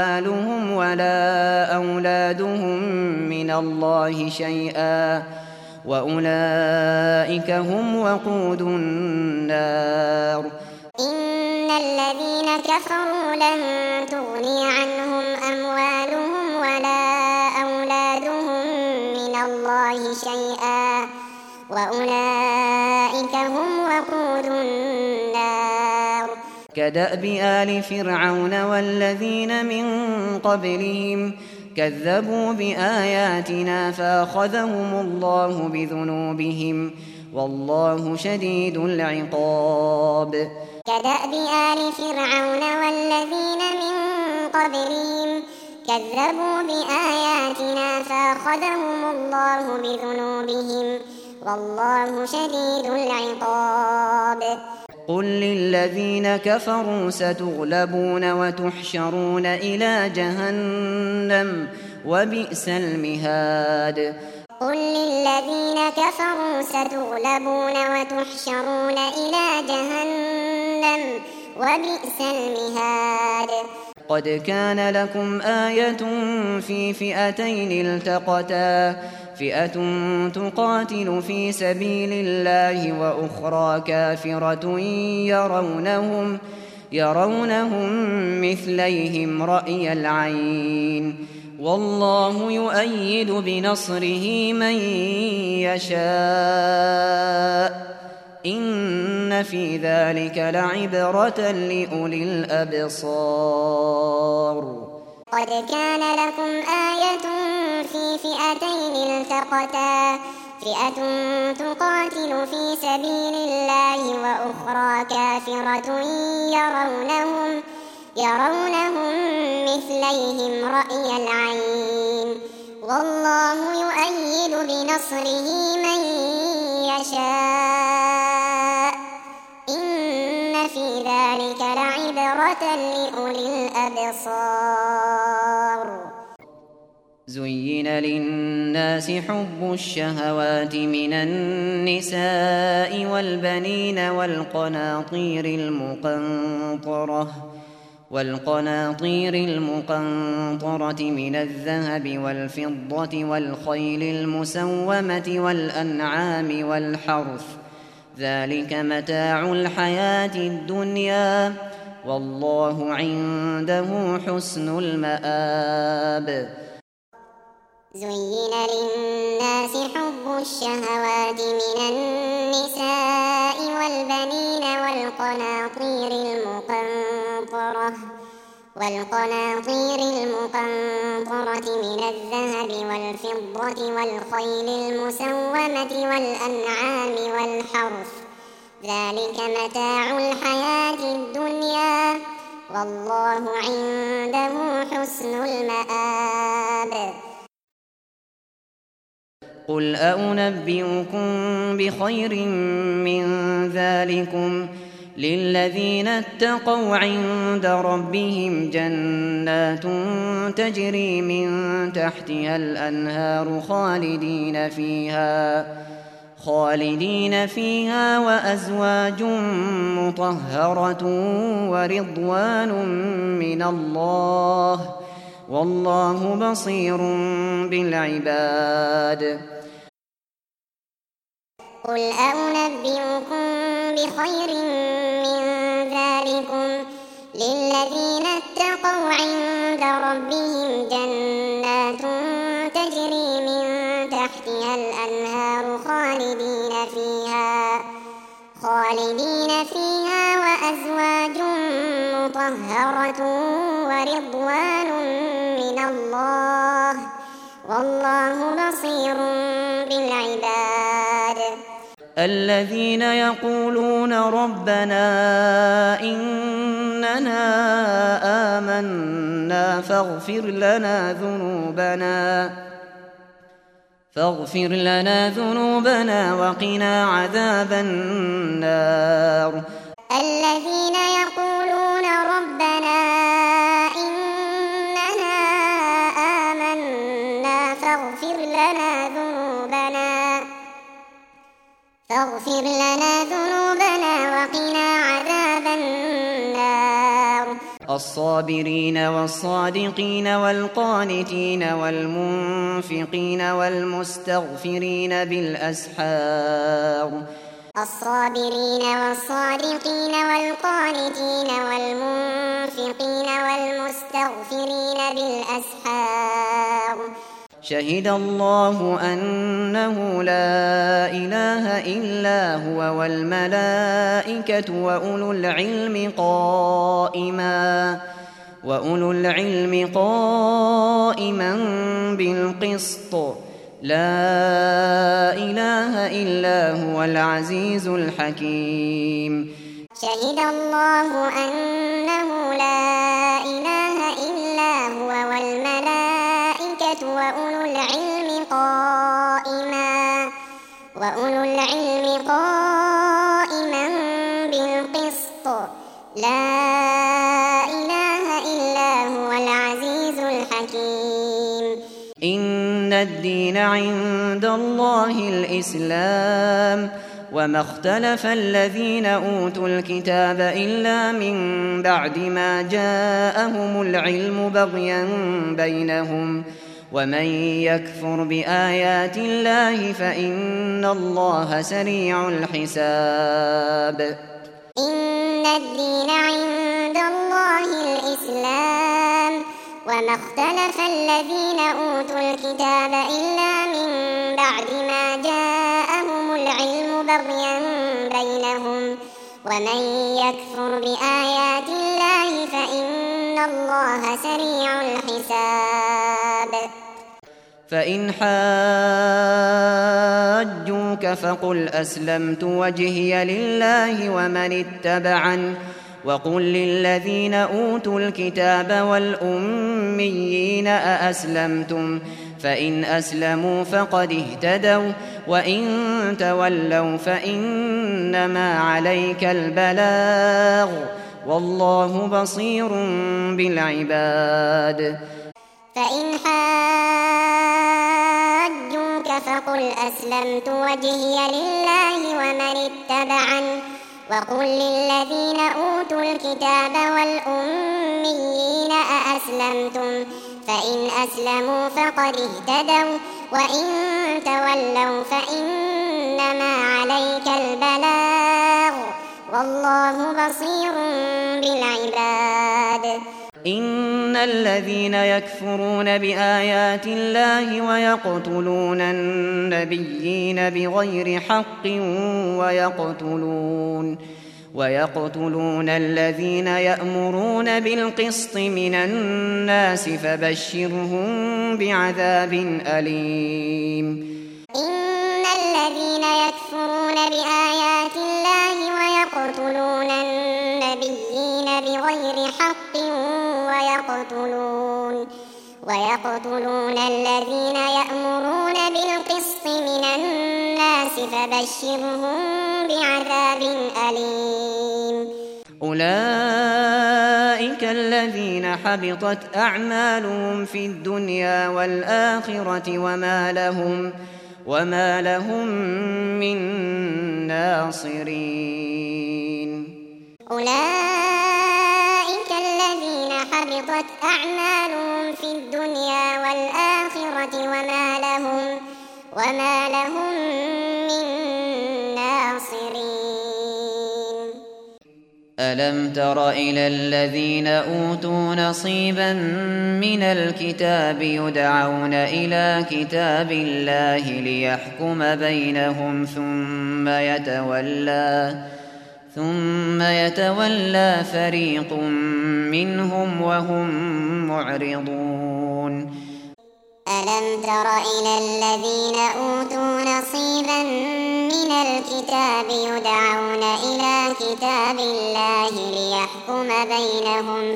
أموالهم ولا أولادهم من الله شيئا وأولئك هم وقود النار. إن الذين كفروا لن تغني عنهم أموالهم ولا أولادهم من الله شيئا وأولئك هم وقود النار. كدأب آل فرعون والذين من قبلهم كذبوا بآياتنا فأخذهم الله بذنوبهم والله شديد العقاب. كدأب آل فرعون والذين من قبلهم كذبوا بآياتنا فأخذهم الله بذنوبهم والله شديد العقاب. قل للذين كفروا ستغلبون وتحشرون إلى جهنم وبئس المهاد. قل للذين كفروا ستغلبون وتحشرون إلى جهنم وبئس المهاد. قد كان لكم آية في فئتين التقتا فئة تقاتل في سبيل الله وأخرى كافرة يرونهم مثليهم رأي العين والله يؤيد بنصره من يشاء إن في ذلك لعبرة لأولي الأبصار. قد كان لكم آية في فئتين التقتا فئة تقاتل في سبيل الله وأخرى كافرة يرونهم مثليهم رأي العين والله يؤيد بنصره من يشاء إن في ذلك لعبرة لأولي الأبصار. زين للناس حب الشهوات من النساء والبنين والقناطير المقنطرة من الذهب والفضة والخيل المسومة والأنعام والحرث ذلك متاع الحياة الدنيا والله عنده حسن المآب. زين للناس حب الشهوات من النساء والبنين والقناطير المقنطرة من الذهب والفضة والخيل المسومة والأنعام والحرث ذلك متاع الحياة الدنيا والله عنده حسن المآب. قل أنبئكم بخير من ذلكم للذين اتقوا عند ربهم جنات تجري من تحتها الأنهار خالدين فيها وأزواج مطهرة ورضوان من الله والله بصير بالعباد. قل أنبئكم بخير من ذلكم للذين اتقوا عند ربهم جنات تجري من تحتها الأنهار خالدين فيها وأزواج مطهرة ورضوان من الله والله بصير بالعباد. الذين يقولون ربنا إننا آمنا فاغفر لنا ذنوبنا وقنا عذاب النار. الذين يقولون ربنا إننا آمنا فاغفر لنا ذنوبنا وقنا عذاب النار. الصابرين والصادقين والقانتين والمنفقين والمستغفرين بالأسحار الصابرين والصادقين والقانتين والمنفقين والمستغفرين بالأسحار شهد الله أنه لا إله إلا هو والملائكة وأولو العلم قائما بالقسط لا إله إلا هو العزيز الحكيم شهد الله أنه لا إله إلا هو والملائكة وأولو العلم قائما بالقسط لا إله إلا هو العزيز الحكيم إن الدين عند الله الإسلام وما اختلف الذين أوتوا الكتاب إلا من بعد ما جاءهم العلم بغيا بينهم ومن يكفر بآيات الله فإن الله سريع الحساب إن الدين عند الله الإسلام وما اختلف الذين أوتوا الكتاب إلا من بعد ما جاءهم العلم بغيا بينهم ومن يكفر بآيات الله فإن الله سريع الحساب فإن حاجوك فقل أسلمت وجهي لله ومن اتبعني وقل للذين أوتوا الكتاب والأميين أأسلمتم فإن أسلموا فقد اهتدوا وإن تولوا فإنما عليك البلاغ والله بصير بالعباد فإن حاجوك فقل أسلمت وجهي لله ومن اتبعني وقل للذين أوتوا الكتاب والأميين أأسلمتم فإن أسلموا فقد اهتدوا وإن تولوا فإنما عليك البلاغ والله بصير بالعباد إن الذين يكفرون بآيات الله ويقتلون النبيين بغير حق ويقتلون الذين يأمرون بالقسط من الناس فبشرهم بعذاب أليم إن الذين يكفرون بآيات الله ويقتلون النبيين بغير حق ويقتلون الذين يأمرون بالقسط من الناس فبشرهم بعذاب أليم أولئك الذين حبطت أعمالهم في الدنيا والآخرة وما لهم من ناصرين أولئك الذين حبطت أعمالهم في الدنيا والآخرة وما لهم من ناصرين ألم تر إلى الذين أوتوا نصيبا من الكتاب يدعون إلى كتاب الله ليحكم بينهم ثم يتولى فريق منهم وهم معرضون ألم تر إلى الذين أوتوا نصيبا من الكتاب يدعون إلى كتاب الله ليحكم بينهم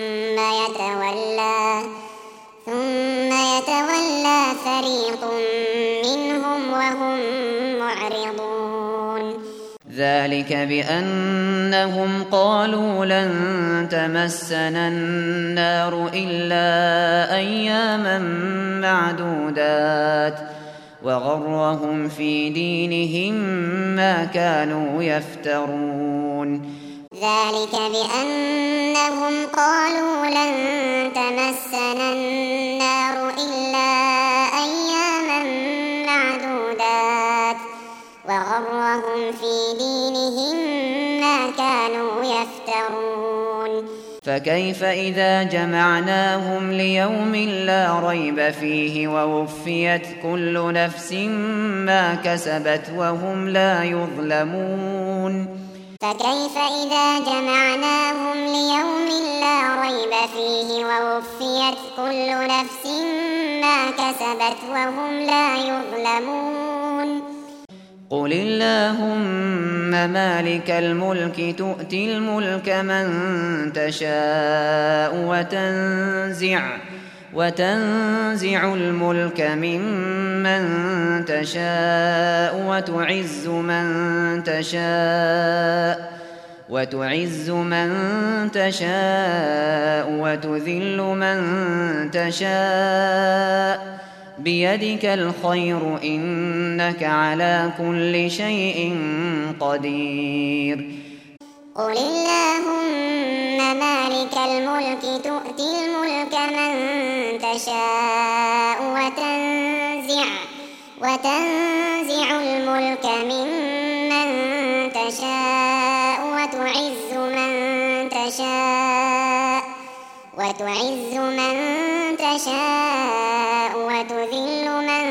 ثم يتولى فريق منهم وهم معرضون ذلك بأنهم قالوا لن تمسنا النار إلا أياما معدودات وغرهم في دينهم ما كانوا يفترون ذلك بأنهم قالوا لن تمسنا النار إلا أياما معدودات وغرهم في دينهم ما كانوا يفترون فكيف إذا جمعناهم ليوم لا ريب فيه ووفيت كل نفس ما كسبت وهم لا يظلمون فكيف إذا جمعناهم ليوم لا ريب فيه ووفيت كل نفس ما كسبت وهم لا يظلمون قل اللهم مالك الملك تؤتي الملك من تشاء وتنزع الملك ممن تشاء وتعز من تشاء وتذل من تشاء بيدك الخير إنك على كل شيء قدير قل اللهم مالك الملك تؤتي الملك من تشاء وتنزع الملك ممن تشاء وتعز من تشاء وتذل من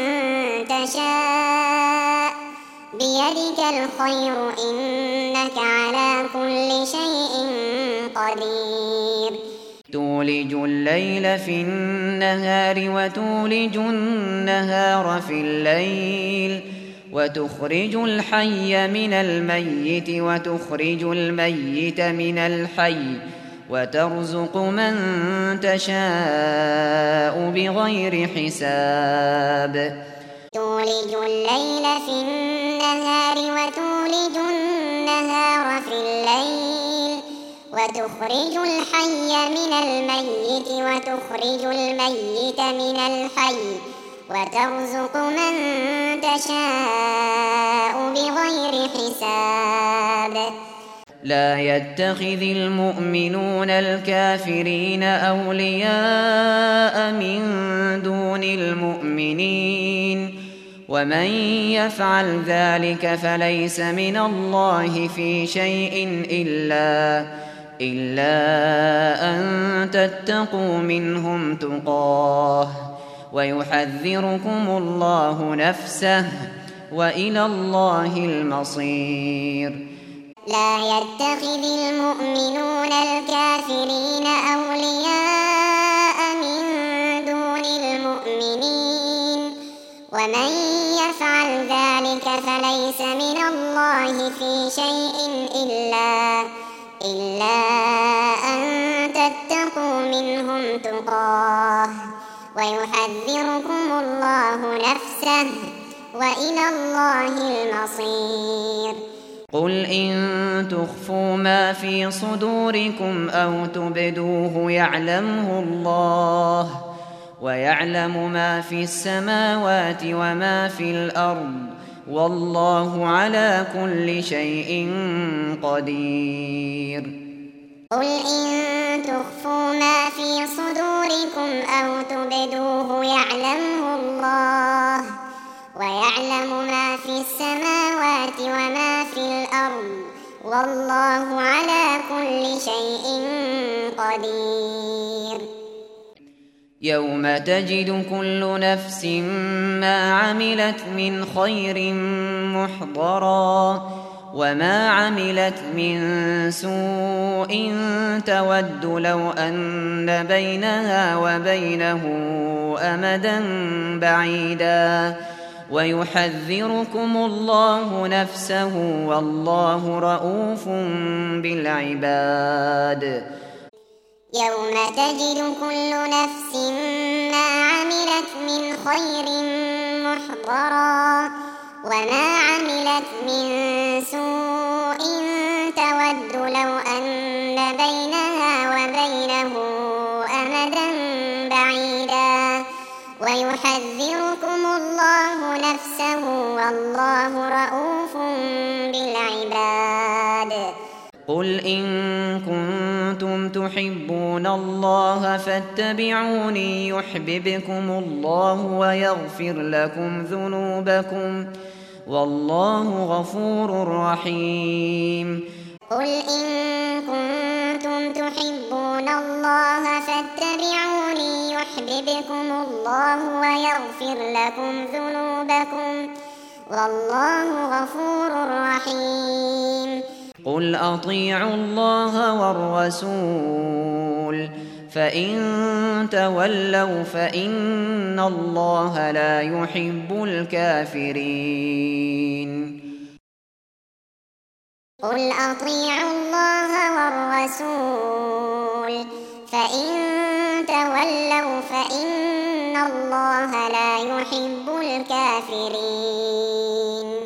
تشاء بيدك الخير إنك على كل شيء قدير تولج الليل في النهار وتولج النهار في الليل وتخرج الحي من الميت وتخرج الميت من الحي وترزق من تشاء بغير حساب تولج الليل في النهار وتولج النهار في الليل وتخرج الحي من الميت وتخرج الميت من الحي وترزق من تشاء بغير حساب لا يتخذ المؤمنون الكافرين أولياء من دون المؤمنين ومن يفعل ذلك فليس من الله في شيء إلا أن تتقوا منهم تقاه ويحذركم الله نفسه وإلى الله المصير لا يتخذ المؤمنون الكافرين أولياء من دون المؤمنين ومن يفعل ذلك فليس من الله في شيء إلا أن تتقوا منهم تقاه ويحذركم الله نفسه وإلى الله المصير قل إن تخفوا ما في صدوركم أو تبدوه يعلمه الله ويعلم ما في السماوات وما في الأرض والله على كل شيء قدير قل إن تخفوا ما في صدوركم أو تبدوه يعلمه الله ويعلم ما في السماوات وما في الأرض والله على كل شيء قدير يوم تجد كل نفس ما عملت من خير محضرا وما عملت من سوء تود لو أن بينها وبينه أمدا بعيدا ويحذركم الله نفسه والله رؤوف بالعباد يوم تجد كل نفس ما عملت من خير محضرا وما عملت من سوء تود لو أن بينها وبينه أمدا بعيدا ويحذركم الله نفسه والله رؤوف بالعباد قل إن كنتم تحبون الله فاتبعوني يحببكم الله ويغفر لكم ذنوبكم والله غفور رحيم. قل إن كنتم تحبون الله فاتبعوني يحببكم الله ويغفر لكم ذنوبكم والله غفور رحيم. قل أطيعوا الله والرسول فإن تولوا فإن الله لا يحب الكافرين. قل أطيعوا الله والرسول فإن تولوا فإن الله لا يحب الكافرين.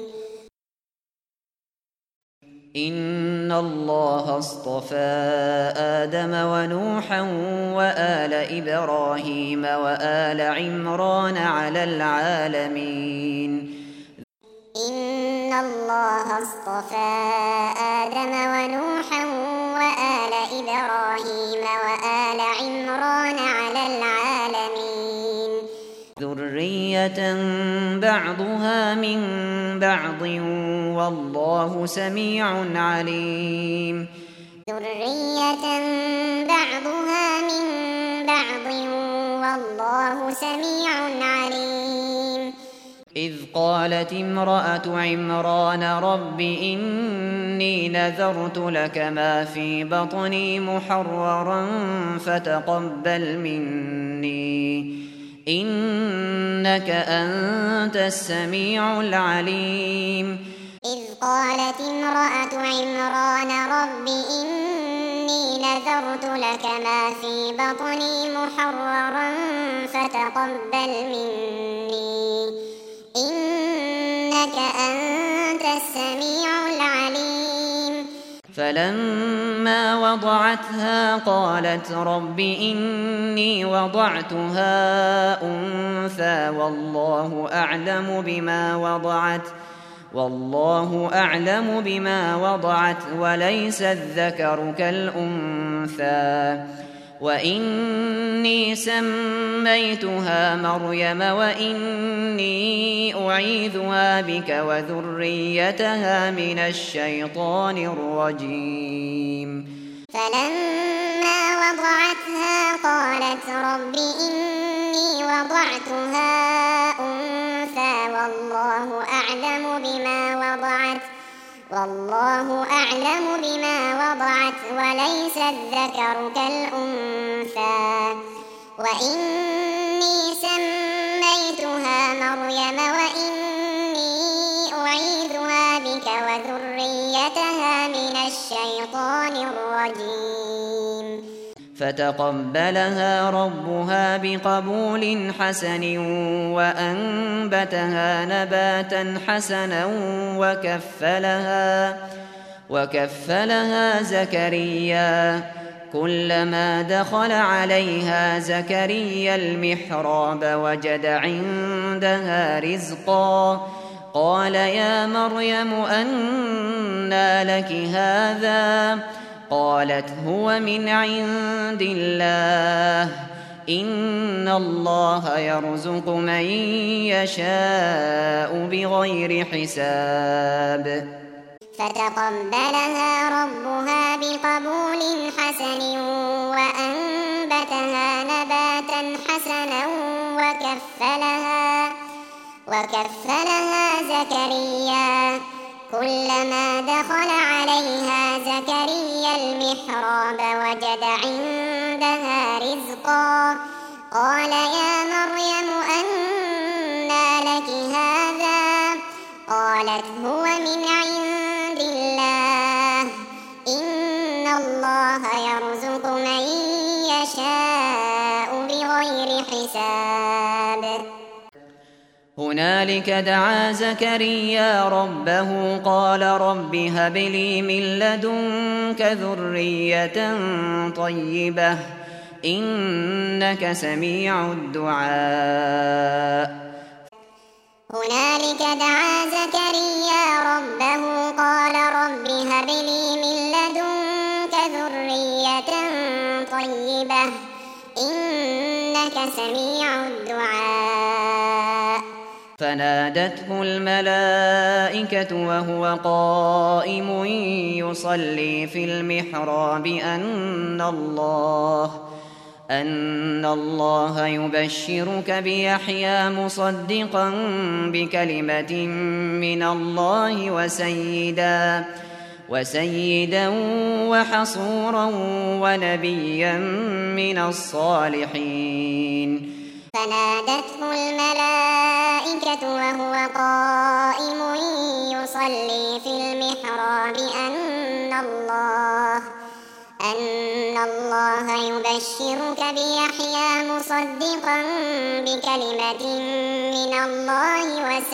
إن الله اصطفى آدم ونوحا وآل إبراهيم وآل عمران على العالمين. إن الله اصطفى آدم ونوحا وآل إبراهيم وآل عمران على العالمين ذرية بعضها من بعض والله سميع عليم. ذرية بعضها من بعض والله سميع عليم. إذ قالت امرأة عمران رب إني نذرت لك ما في بطني محررا فتقبل مني إنك أنت السميع العليم. إذ قالت امرأة عمران رب إني نذرت لك ما في بطني محررا فتقبل مني إنك أنت السميع العليم. فلما وضعتها قالت رب إني وضعتها أنثى والله أعلم بما وضعت وليس الذكر كالأنثى وإني سميتها مريم وإني أعيذها بك وذريتها من الشيطان الرجيم. فلما وضعتها قالت رب إني وضعتها أنثى والله أعلم بما وضعت وليس الذكر كالأنثى وإني سميتها مريم وإني أعيذها بك وذريتها من الشيطان الرجيم. فتقبلها ربها بقبول حسن وأنبتها نباتا حسنا وكفلها زكريا. كلما دخل عليها زكريا المحراب وجد عندها رزقا قال يا مريم أنى لك هذا قالت هو من عند الله إن الله يرزق من يشاء بغير حساب. فتقبلها ربها بقبول حسن وأنبتها نباتا حسنا وكفلها زكريا. كلما دخل عليها زكريا المحراب وجد عندها رزقا قال يا مريم أنى لك هذا قالت هو من عند الله إن الله يرزق من يشاء بغير حساب. هنالك دعا زكريا ربه قال رب هب لي من لدنك ذرية طيبة إنك سميع الدعاء. هنالك دعا زكريا ربه قال رب هب لي من لدنك طيبة إنك سميع الدعاء. فنادته الملائكة وهو قائم يصلي في المحراب أن الله يبشرك بيحيى مصدقا بكلمة من الله وسيدا وحصورا ونبيا من الصالحين. فنادته الملائكة وهو قائم يصلي في المحراب أن الله يبشرك بيحيى مصدقا بكلمة من الله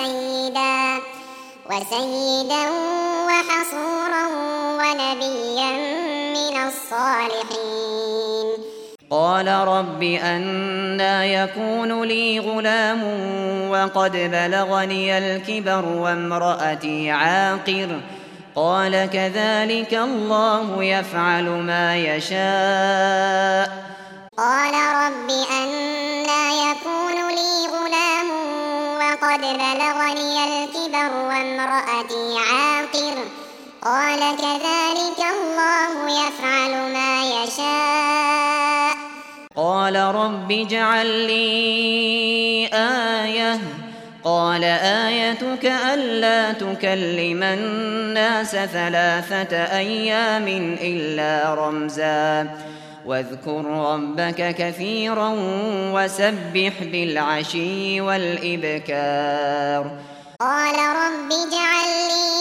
وسيدا وحصورا ونبيا من الصالحين. قال رب أنى يكون لي غلام وقد بلغني الكبر وامرأتي عاقر قال كذلك الله يفعل ما يشاء. قال رب أنى يكون لي غلام وقد بلغني الكبر وامرأتي عاقر قال كذلك الله يفعل ما يشاء. قال رب اجعل لي آية قال آيتك ألا تكلم الناس 3 أيام إلا رمزا واذكر ربك كثيرا وسبح بالعشي والإبكار. قال رب اجعل لي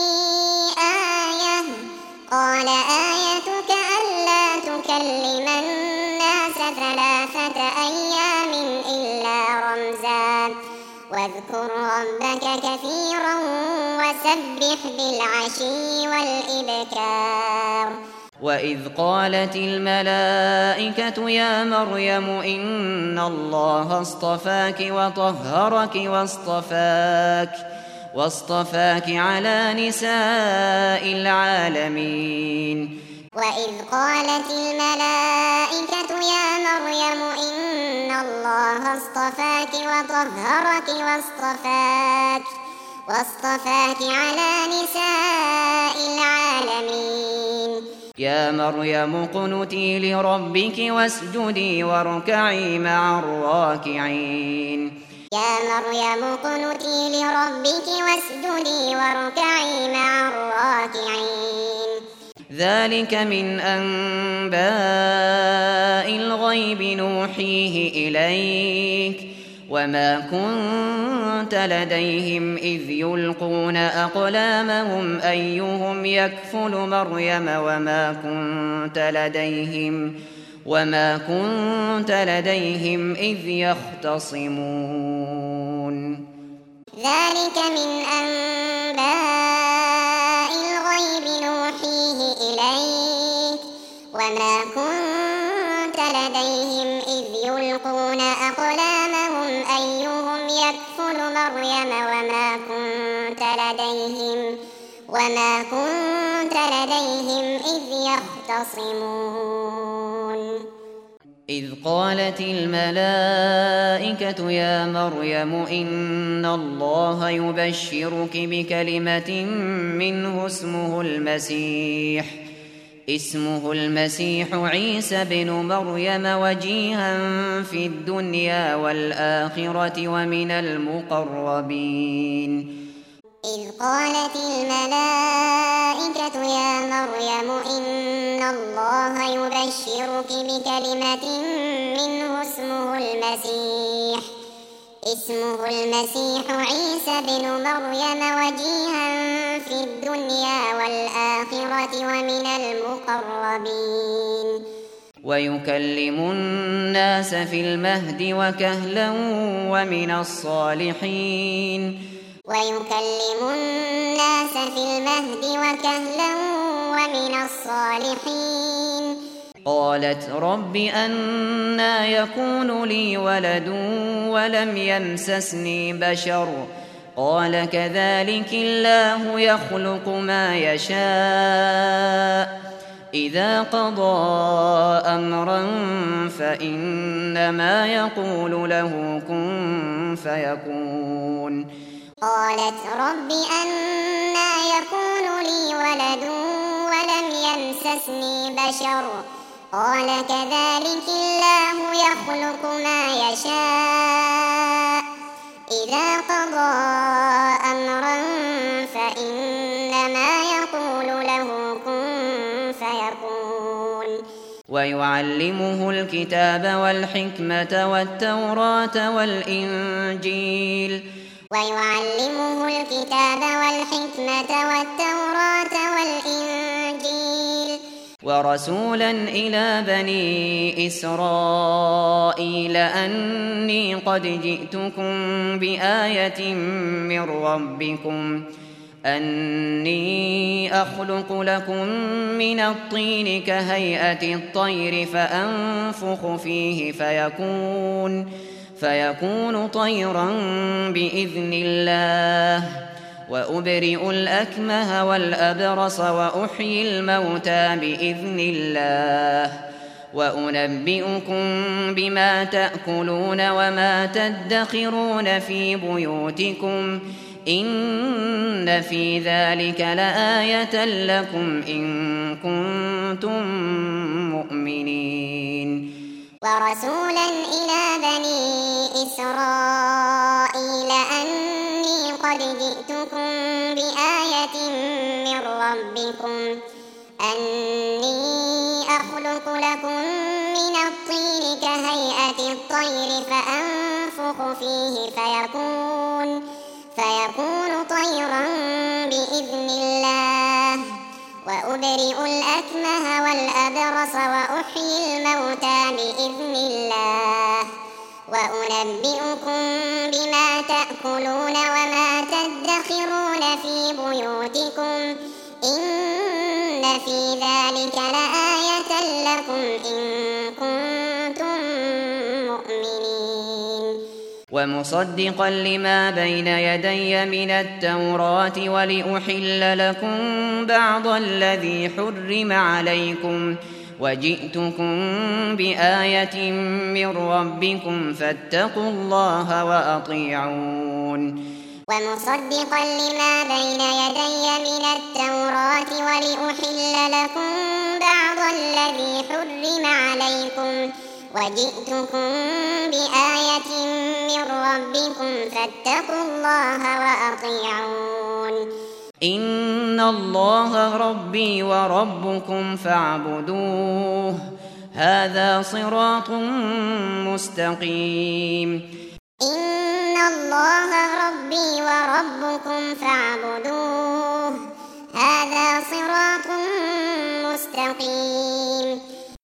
آية قال آيتك ألا تكلم الناس 3 أيام إلا رمزا واذكر ربك كثيرا وسبح بالعشي والإبكار. وإذ قالت الملائكة يا مريم إن الله اصطفاك وطهرك واصطفاك على نساء العالمين. وإذ قالت الملائكة يا مريم إن الله اصطفاك وطهرك واصطفاك على نساء العالمين. يا مريم اقنتي لربك واسجدي واركعي مع الراكعين. يا مريم اقنتي لربك واسجدي واركعي مع الراكعين. ذلك من أنباء الغيب نوحيه إليك وما كنت لديهم إذ يلقون أقلامهم أيهم يكفل مريم وما كنت لديهم إذ يختصمون. ذلك من أنباء الغيب نوحيه إليك وما كنت لديهم إذ يلقون أقلامهم أيهم يكفل مريم وما كنت لديهم إذ يختصمون. إذ قالت الملائكة يا مريم إن الله يبشرك بكلمة منه اسمه المسيح عيسى بن مريم وجيها في الدنيا والآخرة ومن المقربين. إذ قالت الملائكة يا مريم إن الله يبشرك بكلمة منه اسمه المسيح عيسى بن مريم وجيها في الدنيا والآخرة ومن المقربين. ويكلم الناس في المهد وكهلا ومن الصالحين. ويكلم الناس في المهد وكهلا ومن الصالحين. قالت رب أنى يكون لي ولد ولم يمسسني بشر قال كذلك الله يخلق ما يشاء إذا قضى أمرا فإنما يقول له كن فيكون. قالت رب أنى يكون لي ولد ولم يمسسني بشر قال كذلك الله يخلق ما يشاء إذا قضى أمرا فإنما يقول له كن فيكون. ويعلمه الكتاب والحكمة والتوراة والإنجيل ورسولا إلى بني إسرائيل أني قد جئتكم بآية من ربكم أني أخلق لكم من الطين كهيئة الطير فأنفخ فيه فيكون طيرا بإذن الله وأبرئ الأكمه والأبرص وأحيي الموتى بإذن الله وأنبئكم بما تأكلون وما تدخرون في بيوتكم إن في ذلك لآية لكم إن كنتم مؤمنين. ورسولا إلى بني إسرائيل أني قد جئتكم بآية من ربكم أني أخلق لكم من الطين كهيئة الطير فأنفخ فيه فيكون طيرا بإذن الله وأبرئ الأكمه والأبرص وأحيي الموتى بإذن الله وأنبئكم بما تأكلون وما تدخرون في بيوتكم إن في ذلك لآية لكم إن كنتم مؤمنين. ومصدقا لما بين يدي من التوراة ولأحل لكم بعض الذي حرم عليكم وجئتكم بآية من ربكم فاتقوا الله وأطيعون. ومصدقا لما بين يدي من التوراة ولأحل لكم بعض الذي حرم عليكم وجئتكم بآية من ربكم فاتقوا الله وأطيعون. إن الله ربي وربكم فاعبدوه هذا صراط مستقيم. إن الله ربي وربكم فاعبدوه هذا صراط مستقيم.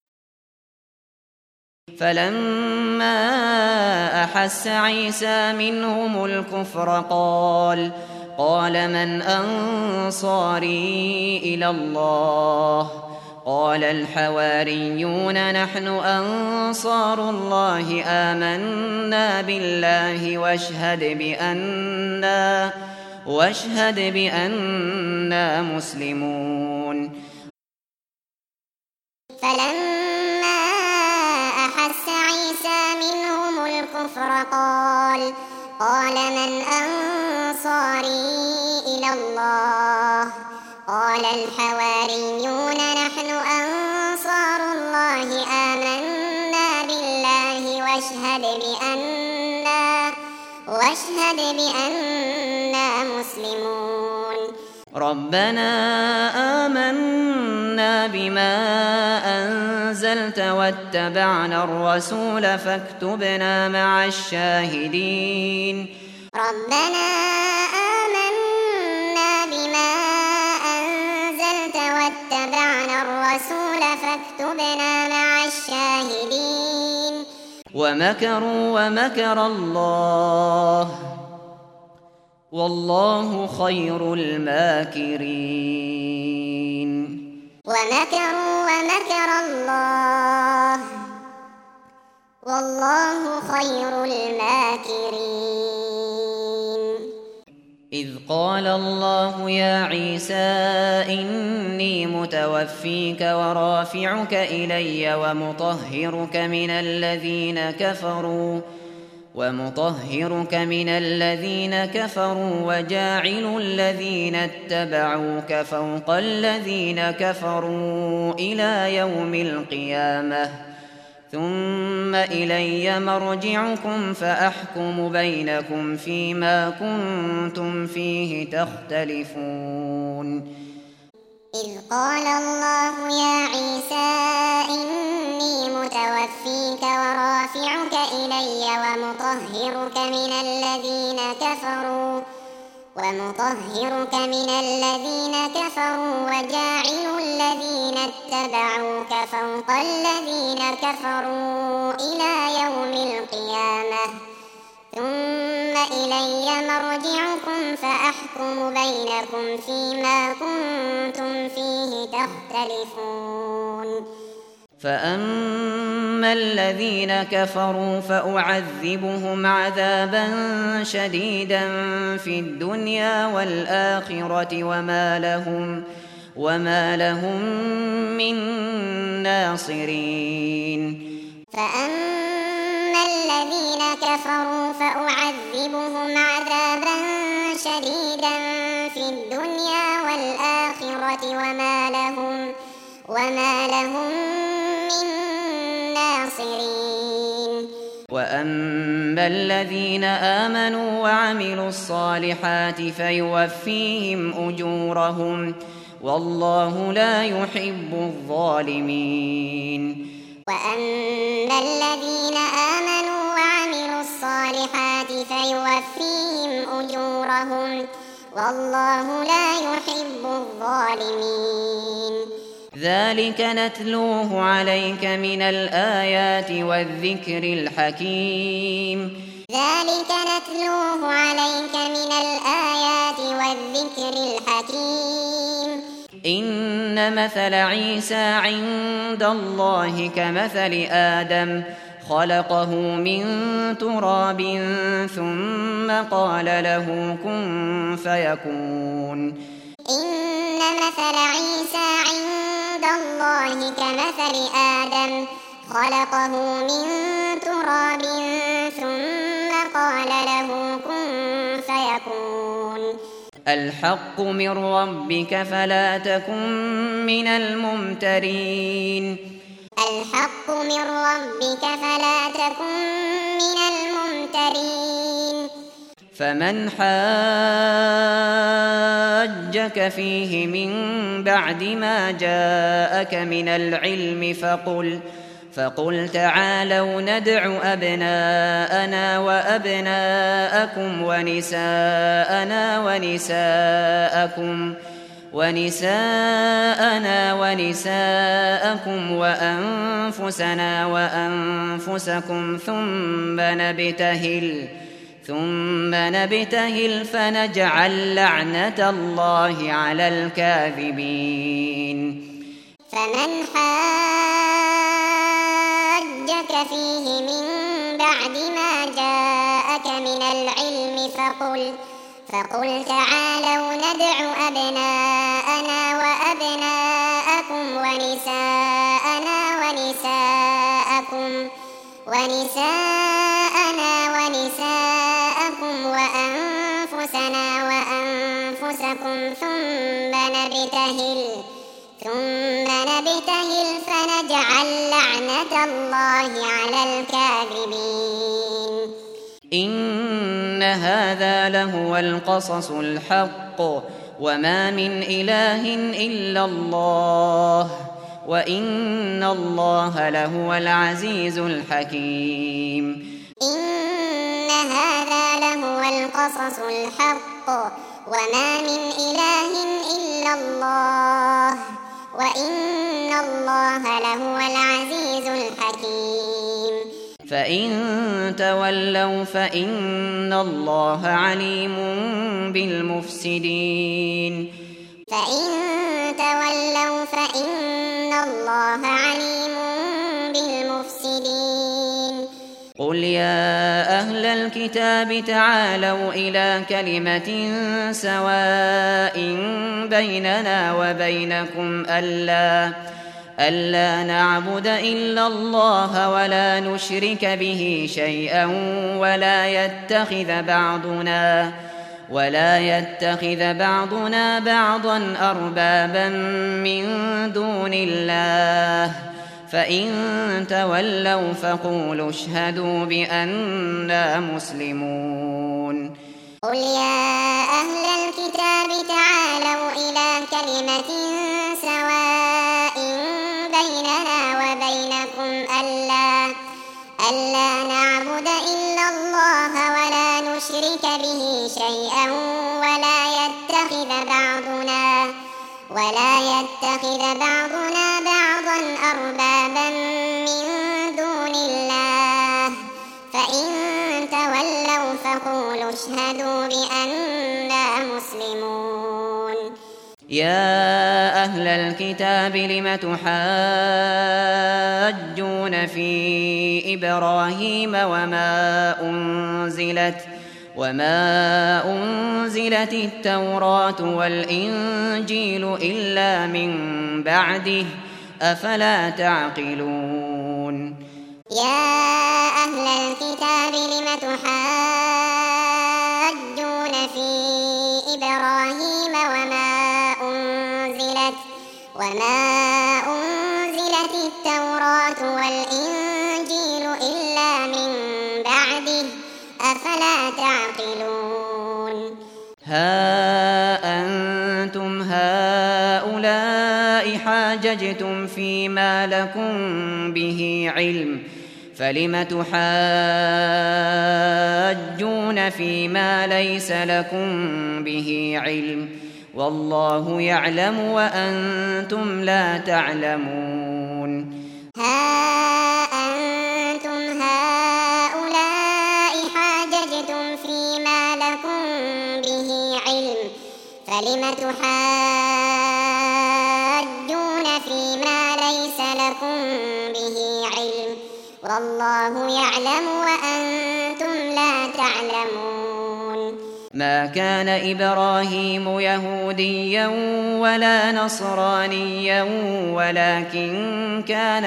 فلما أحس عيسى منهم الكفر قال من أنصاري إلى الله قال الحواريون نحن أنصار الله آمنا بالله واشهد بأننا مسلمون. فلما أحس عيسى منهم الكفر قال من أنصاري إلى الله قال الحواريون نحن أنصار الله آمنا بالله واشهد بأننا مسلمون. ربنا آمنا بما أنزلت واتبعنا الرسول فاكتبنا مع الشاهدين. ربنا آمنا بما أنزلت واتبعنا الرسول فاكتبنا مع الشاهدين. ومكروا ومكر الله والله خير الماكرين. ومكروا ومكر الله والله خير الماكرين. إذ قال الله يا عيسى إني إني متوفيك ورافعك إلي ومطهرك من الذين كفروا وجاعل الذين اتبعوك فوق الذين كفروا إلى يوم القيامة ثم إلي مرجعكم فأحكم بينكم فيما كنتم فيه تختلفون. إذ قال الله يا عيسى إني متوفيك ورافعك إلي ومطهرك من الذين كفروا وجاعل الذين اتبعوك فوق الذين كفروا إلى يوم القيامة ثم إلي مرجعكم فأحكم بينكم فيما كنتم فيه تختلفون. فأما الذين كفروا فأعذبهم عذابا شديدا في الدنيا والآخرة وما لهم من ناصرين. فأما الذين كفروا فأعذبهم عذابا شديدا في الدنيا والآخرة وما لهم من ناصرين. وأما الذين آمنوا وعملوا الصالحات فيوفيهم أجورهم والله لا يحب الظالمين. وأما الذين آمنوا وعملوا الصالحات فيوفيهم أجورهم والله لا يحب الظالمين. ذلك نتلوه عليك من الآيات والذكر الحكيم. إن مثل عيسى عند الله كمثل آدم خلقه من تراب ثم قال له كن فيكون. إن مثل عيسى عند الله كمثل آدم خلقه من تراب ثم قال له كن فيكون. الحق من ربك فلا تكن من الممترين. فمن حاجك فيه من بعد ما جاءك من العلم فقل تعالوا ندع أبناءنا وأبناءكم ونساءنا ونساءكم وأنفسنا وأنفسكم ثم نبتهل فنجعل لعنة الله على الكاذبين. فمن حاجك فيه من بعد ما جاءك من العلم فقل تعالوا ندع أبناءنا وأبناءكم ونساءنا ونساءكم وأنفسنا وأنفسكم ثم نبتهل فنجعل لعنة الله على الكاذبين. إن هذا لهو القصص الحق وما من إله إلا الله وإن الله لهو العزيز الحكيم. إن هذا لهو القصص الحق وما من إله إلا الله وإن الله لهو العزيز الحكيم. فإن تولوا فإن الله عليم بالمفسدين. قل يا أهل الكتاب تعالوا إلى كلمة سواء بيننا وبينكم ألا نعبد إلا الله ولا نشرك به شيئا ولا يتخذ بعضنا بعضا أربابا من دون الله فإن تولوا فقولوا اشهدوا بأننا مسلمون. قل يا أهل الكتاب تعالوا إلى كلمة سواء بيننا وبينكم ألا نعبد إلا الله ولا نشرك به شيئا ولا يتخذ بعضنا بعضا أربابا من دون الله فإن تولوا فقولوا اشهدوا بأننا مسلمون. يا أهل الكتاب لم تحاجون في إبراهيم وما أنزلت التوراة والإنجيل إلا من بعده أفلا تعقلون. يا أهل الكتاب لم تحاجون في إبراهيم وما أنزلت التوراة والإنجيل إلا من بعده أفلا تعقلون. ها أنتم هؤلاء حاججتم فيما لكم به علم فلم تحاجون فيما ليس لكم به علم والله يعلم وأنتم لا تعلمون. ها أنتم هؤلاء حاججتم فيما لكم به علم فلم تحاجون فيما ليس لكم به علم والله يعلم وأنتم لا تعلمون. ما كان إبراهيم يهوديا ولا نصرانيا ولكن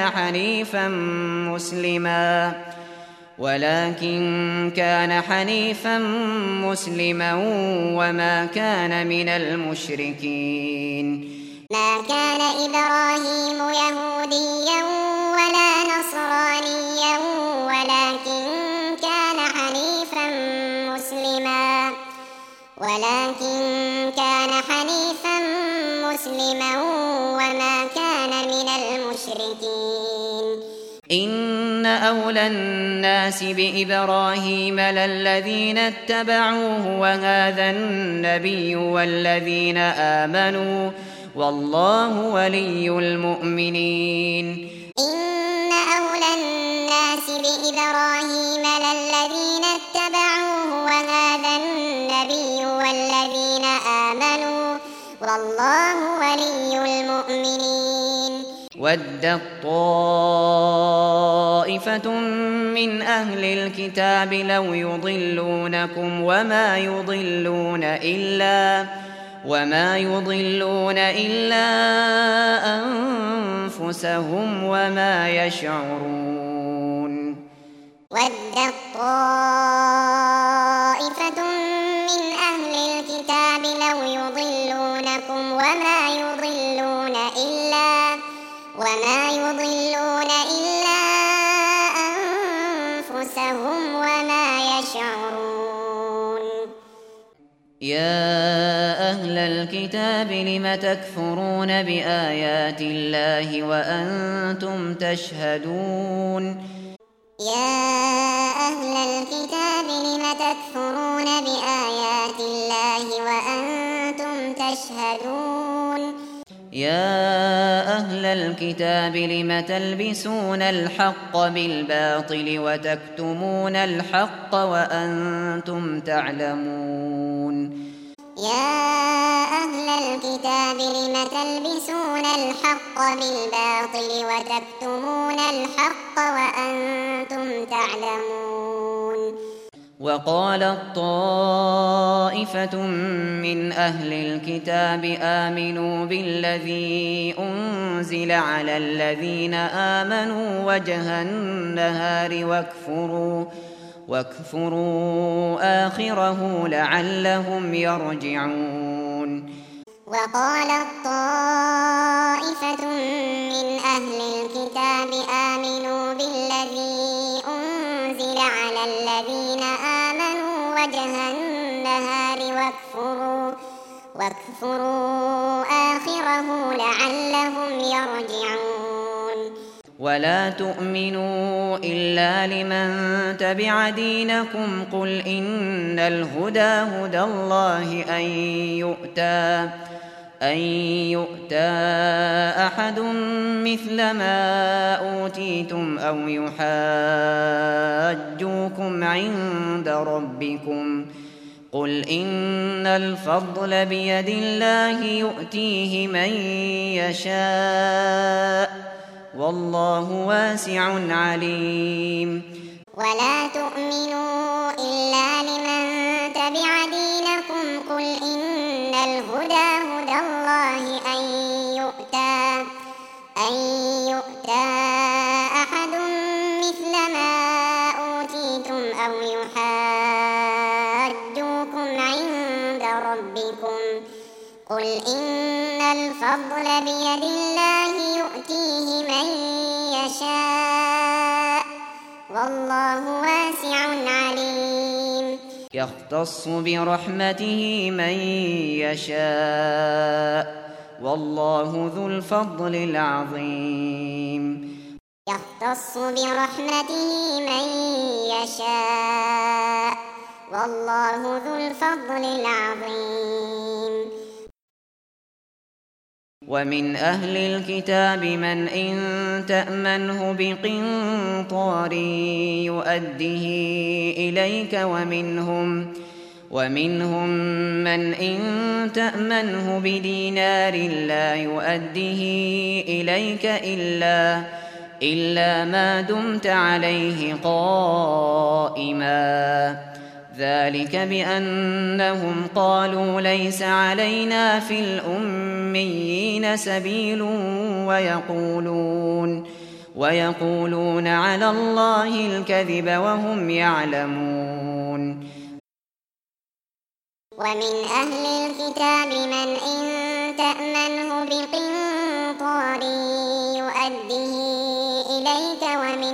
كان حنيفا مسلما وما كان من المشركين. ما كان إبراهيم يهوديا ولا نصرانيا ولكن كان حنيفا مسلما وما كان من المشركين. إن أولى الناس بإبراهيم للذين اتبعوه وهذا النبي والذين آمنوا والله ولي المؤمنين. إن أولى الناس بإبراهيم للذين اتبعوه وهذا النبي والذين آمنوا والله ولي المؤمنين. ودت طائفة من أهل الكتاب لو يضلونكم وما يضلون إلا أنفسهم وما يشعرون. ودت طائفة من أهل الكتاب لو يضلونكم وما يضلون إلا أنفسهم وما يشعرون. يا أهل الكتاب لم تكفرون بآيات الله وأنتم تشهدون. يا أهل الكتاب لم تكفرون بآيات الله وأنتم تشهدون. يا أهل الكتاب لم تلبسون الحق بالباطل وتكتمون الحق وأنتم تعلمون. يا أهل الكتاب لم تلبسون الحق بالباطل وتكتمون الحق وأنتم تعلمون. وقالت طائفة من أهل الكتاب آمنوا بالذي أنزل على الذين آمنوا وجه النهار واكفروا آخره لعلهم يرجعون. وقالت طائفة من أهل الكتاب آمنوا بالذي أنزل على الذين آمنوا وجه النهار واكفروا آخره لعلهم يرجعون. ولا تؤمنوا إلا لمن تبع دينكم قل إن الهدى هدى الله أن يؤتى أحد مثل ما أوتيتم أو يحاجوكم عند ربكم قل إن الفضل بيد الله يؤتيه من يشاء والله واسع عليم. ولا تؤمنوا إلا لمن تبع دينكم قل إن الهدى هدى الله أن يؤتى أحد مثل ما أوتيتم أو يحاجوكم عند ربكم قل إن الفضل بيد الله يؤتيه من يشاء والله واسع عليم. يختص برحمته من يشاء والله ذو الفضل العظيم. يختص برحمته من يشاء والله ذو الفضل العظيم. ومن أهل الكتاب من إن تأمنه بقنطار يؤده إليك ومنهم من إن تأمنه بدينار لا يؤده إليك إلا ما دمت عليه قائما ذلك بأنهم قالوا ليس علينا في الأميين سبيل ويقولون على الله الكذب وهم يعلمون. ومن أهل الكتاب من إن تأمنه بقنطار يؤده إليك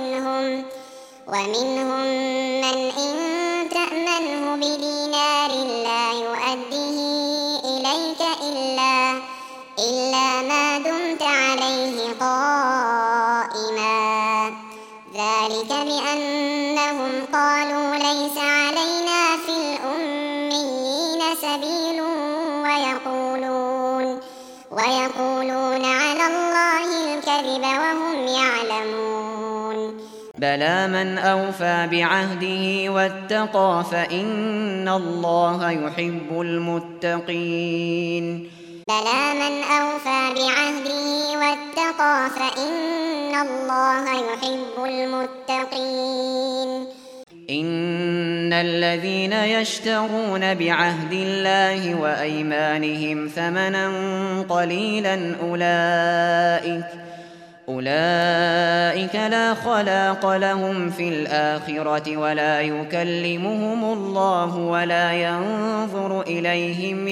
ومنهم من إن تأمنه بدينار لا يؤده إليك إلا ما دمت عليه قائما ذلك بأنهم قالوا ليس علينا في الأميين سبيل ويقولون على الله الكذب وهم يعلمون. بلى من أوفى بعهده واتقى فإن الله يحب المتقين. بلى من أوفى بعهده واتقى فإن الله يحب المتقين. إن الذين يشترون بعهد الله وأيمانهم ثمنا قليلا أولئك لا خلاق لهم في الآخرة ولا يكلمهم الله ولا ينظر إليهم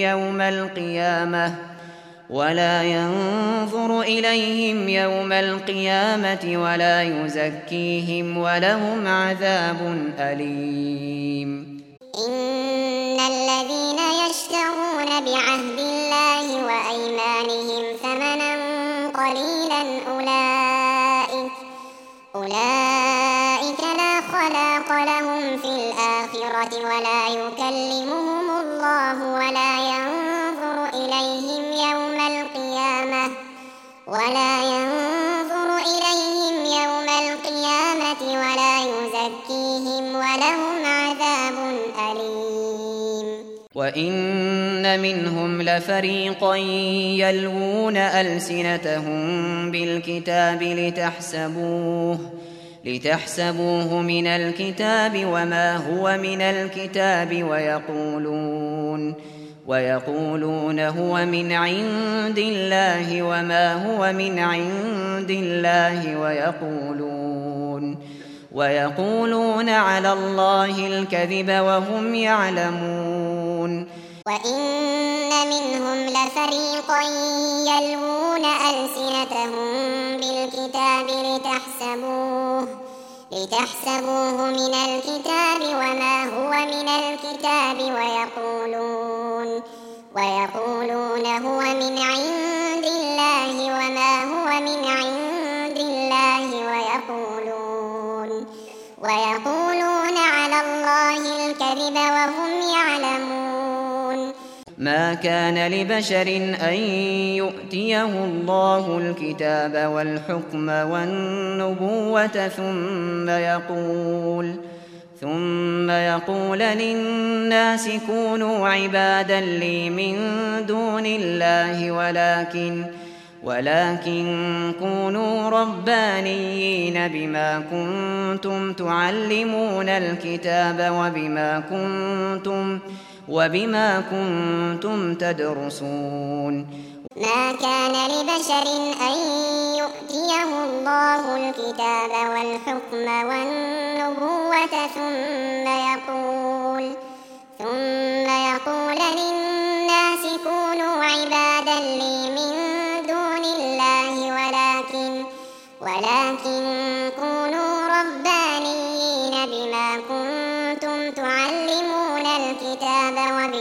يوم القيامة ولا يزكيهم ولهم عذاب أليم. إن الذين يشترون بعهد الله وأيمانهم ثمنا قليلا أولئك لا خلاق لهم في الآخرة ولا يكلمهم الله ولا ينظر إليهم يوم القيامة ولا يزكيهم ولهم عذاب أليم. وإن منهم لفريقا يلوون ألسنتهم بالكتاب لتحسبوه من الكتاب وما هو من الكتاب ويقولون هو من عند الله وما هو من عند الله ويقولون على الله الكذب وهم يعلمون. وإن منهم لفريقا يلوون ألسنتهم بالكتاب لتحسبوه من الكتاب وما هو من الكتاب ويقولون هو من عند الله وما هو من عند الله ويقولون على الله الكذب وهم يعلمون. ما كان لبشر أن يؤتيه الله الكتاب والحكم والنبوة ثم يقول للناس كونوا عبادا لي من دون الله ولكن كونوا ربانيين بما كنتم تعلمون الكتاب وبما كنتم تدرسون. ما كان لبشر أن يؤتيه الله الكتاب والحكم والنبوة ثم يقول للناس كونوا عبادا لي من دون الله ولكن كونوا ربانيين بما كنتم تعلمون الكتاب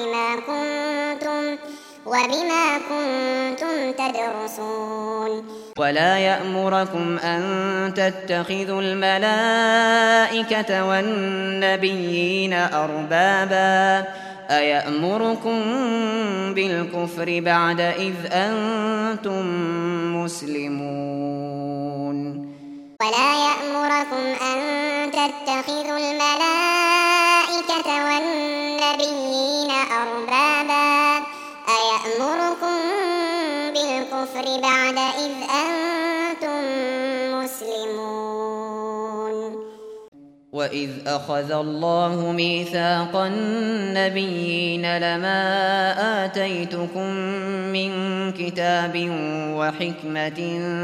وبما كنتم تدرسون. ولا يأمركم أن تتخذوا الملائكة والنبيين أربابا أيأمركم بالكفر بعد إذ أنتم مسلمون. ولا يأمركم أن تتخذوا الملائكة والنبيين أربابا أيأمركم بالكفر بعد إذ أنتم مسلمون. وإذ أخذ الله ميثاق النبيين لما آتيتكم من كتاب وحكمة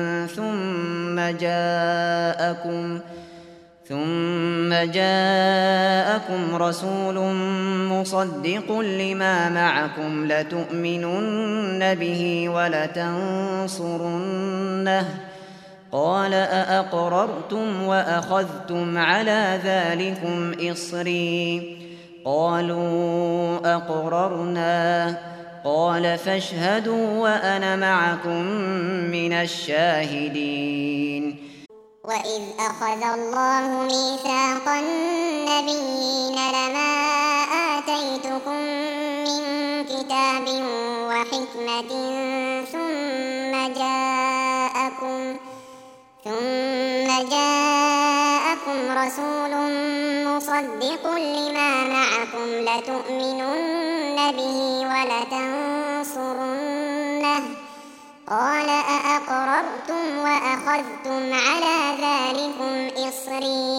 ثم جاءكم رسول مصدق لما معكم لتؤمنن به ولتنصرنه قال أأقررتم وأخذتم على ذلكم إصري قالوا أقررنا قال فاشهدوا وأنا معكم من الشاهدين. وإذ أخذ الله ميثاق النبيين لما آتيتكم من كتاب وحكمة ثم جاءكم رسول مصدق لما معكم لتؤمنن به ولتنصرنه قال أأقررتم وأخذتم على ذلكم إصري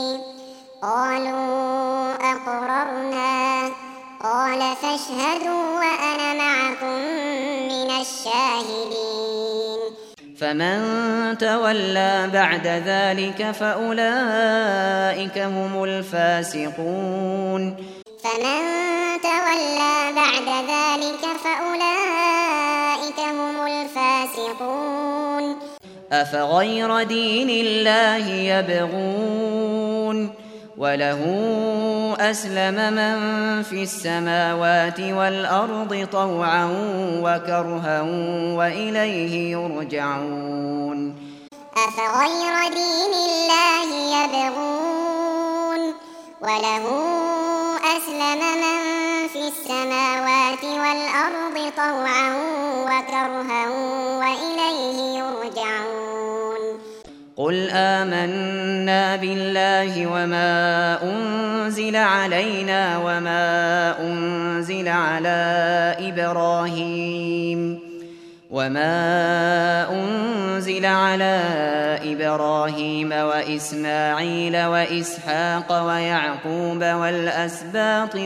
قالوا أقررنا قال فاشهدوا وأنا معكم من الشاهدين. فمن تولى بعد ذلك فأولئك هم الفاسقون. فمن تولى بعد ذلك فأولئك هم الفاسقون. أفغير دين الله يبغون وله أسلم من في السماوات والأرض طوعا وكرها وإليه يرجعون. أفغير دين الله يبغون وله أسلم من في السماوات والأرض طوعا وكرها وإليه يرجعون. قل آمنا بالله وما أنزل علينا وما أنزل على وما أنزل على إبراهيم وإسماعيل وإسحاق ويعقوب والأسباط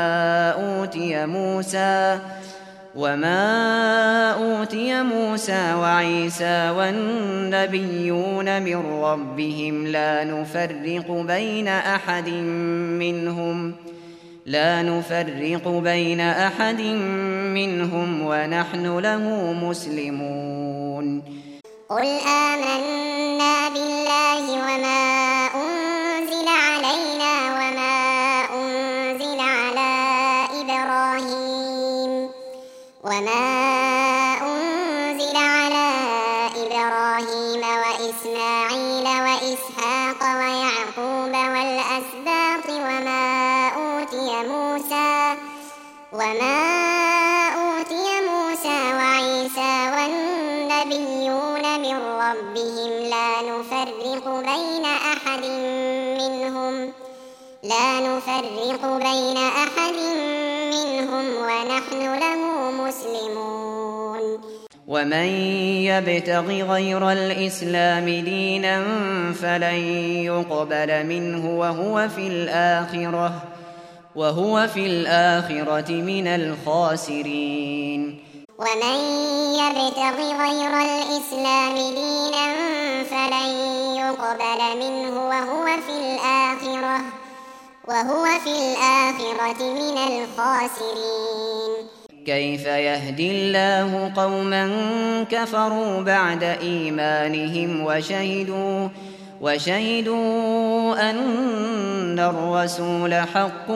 وما أوتي موسى وعيسى والنبيون من ربهم لا نفرق بين أحد منهم ونحن له مسلمون قل آمنا بالله وما أنزل علينا وما أنزل على إبراهيم وإسماعيل وإسحاق ويعقوب والأسباط وما أوتي موسى وعيسى والنبيون من ربهم لا نفرق بين أحد منهم ونحن له مسلمون ومن يبتغ غير الإسلام دينا فلن يقبل منه وهو في الآخرة من الخاسرين ومن يبتغ غير الإسلام دينا فلن يقبل منه وهو في الآخرة من الخاسرين كيف يهدي الله قوما كفروا بعد إيمانهم وشهدوا أن الرسول حق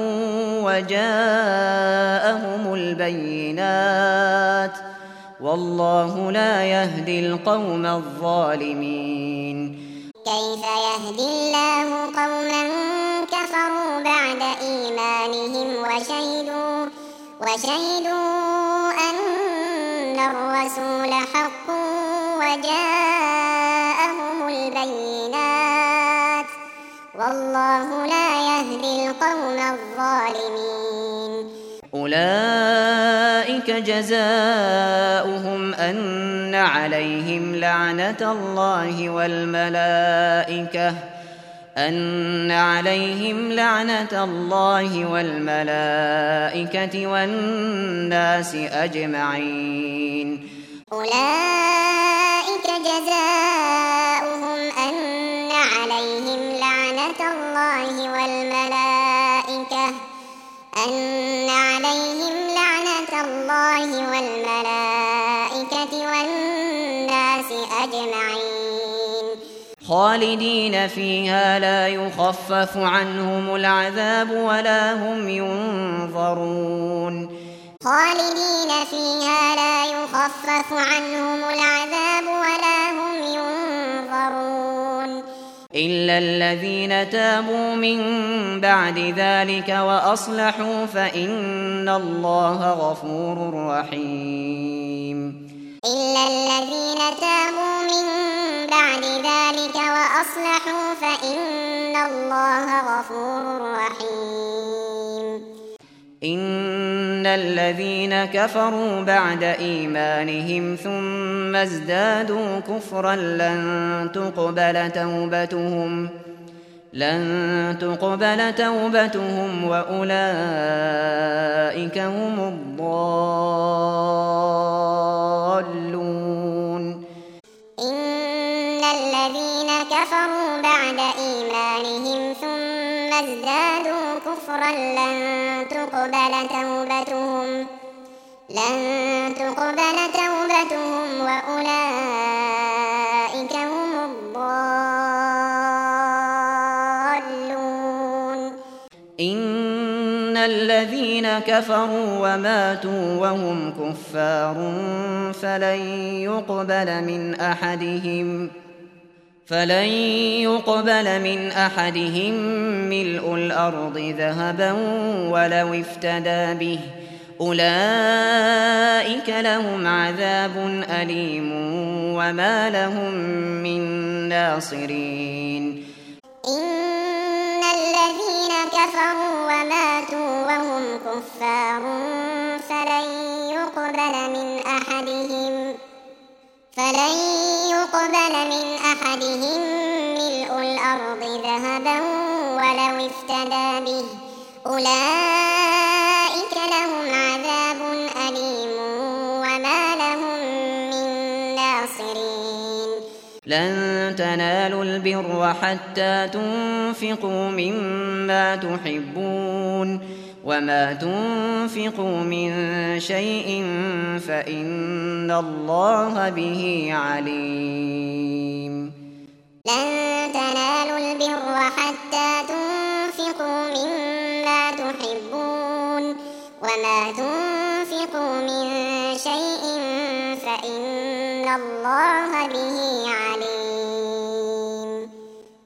وجاءهم البينات والله لا يهدي القوم الظالمين كيف يهدي الله قوما كفروا بعد إيمانهم وشهدوا أن الرسول حق وجاءهم البينات والله لا يهدي القوم الظالمين أولئك جزاؤهم أن عليهم لعنة الله والملائكة والناس أجمعين أولئك جزاؤهم أن عليهم لعنة الله والملائكة والناس أجمعين خالدين فيها لا يخفف عنهم العذاب ولا هم ينظرون خالدين فيها لا يخفف عنهم العذاب ولا هم ينظرون إلا الذين تابوا من بعد ذلك وأصلحوا فإن الله غفور رحيم إلا الذين تابوا من بعد ذلك وأصلحوا فإن الله غفور رحيم إن الذين كفروا بعد إيمانهم ثم ازدادوا كفرا لن تقبل توبتهم وأولئك هم الضالون إن الذين كفروا بعد إيمانهم ثم ازدادوا كفرا لن تقبل توبتهم وأولئك هم الضالون إن الذين كفروا وماتوا وهم كفار فلن يقبل من أحدهم ملء الأرض ذهبا ولو افتدى به أولئك لهم عذاب أليم وما لهم من ناصرين إن الذين كفروا وماتوا وهم كفار فلن فلن يقبل من أحدهم ملء الأرض ذهبا ولو افتدى به أولئك لهم عذاب أليم وما لهم من ناصرين لن تنالوا البر حتى تنفقوا مما تحبون وما تنفقوا من شيء فإن الله به عليم لن تنالوا البر حتى تنفقوا مما تحبون وما تنفقوا من شيء فإن الله به عليم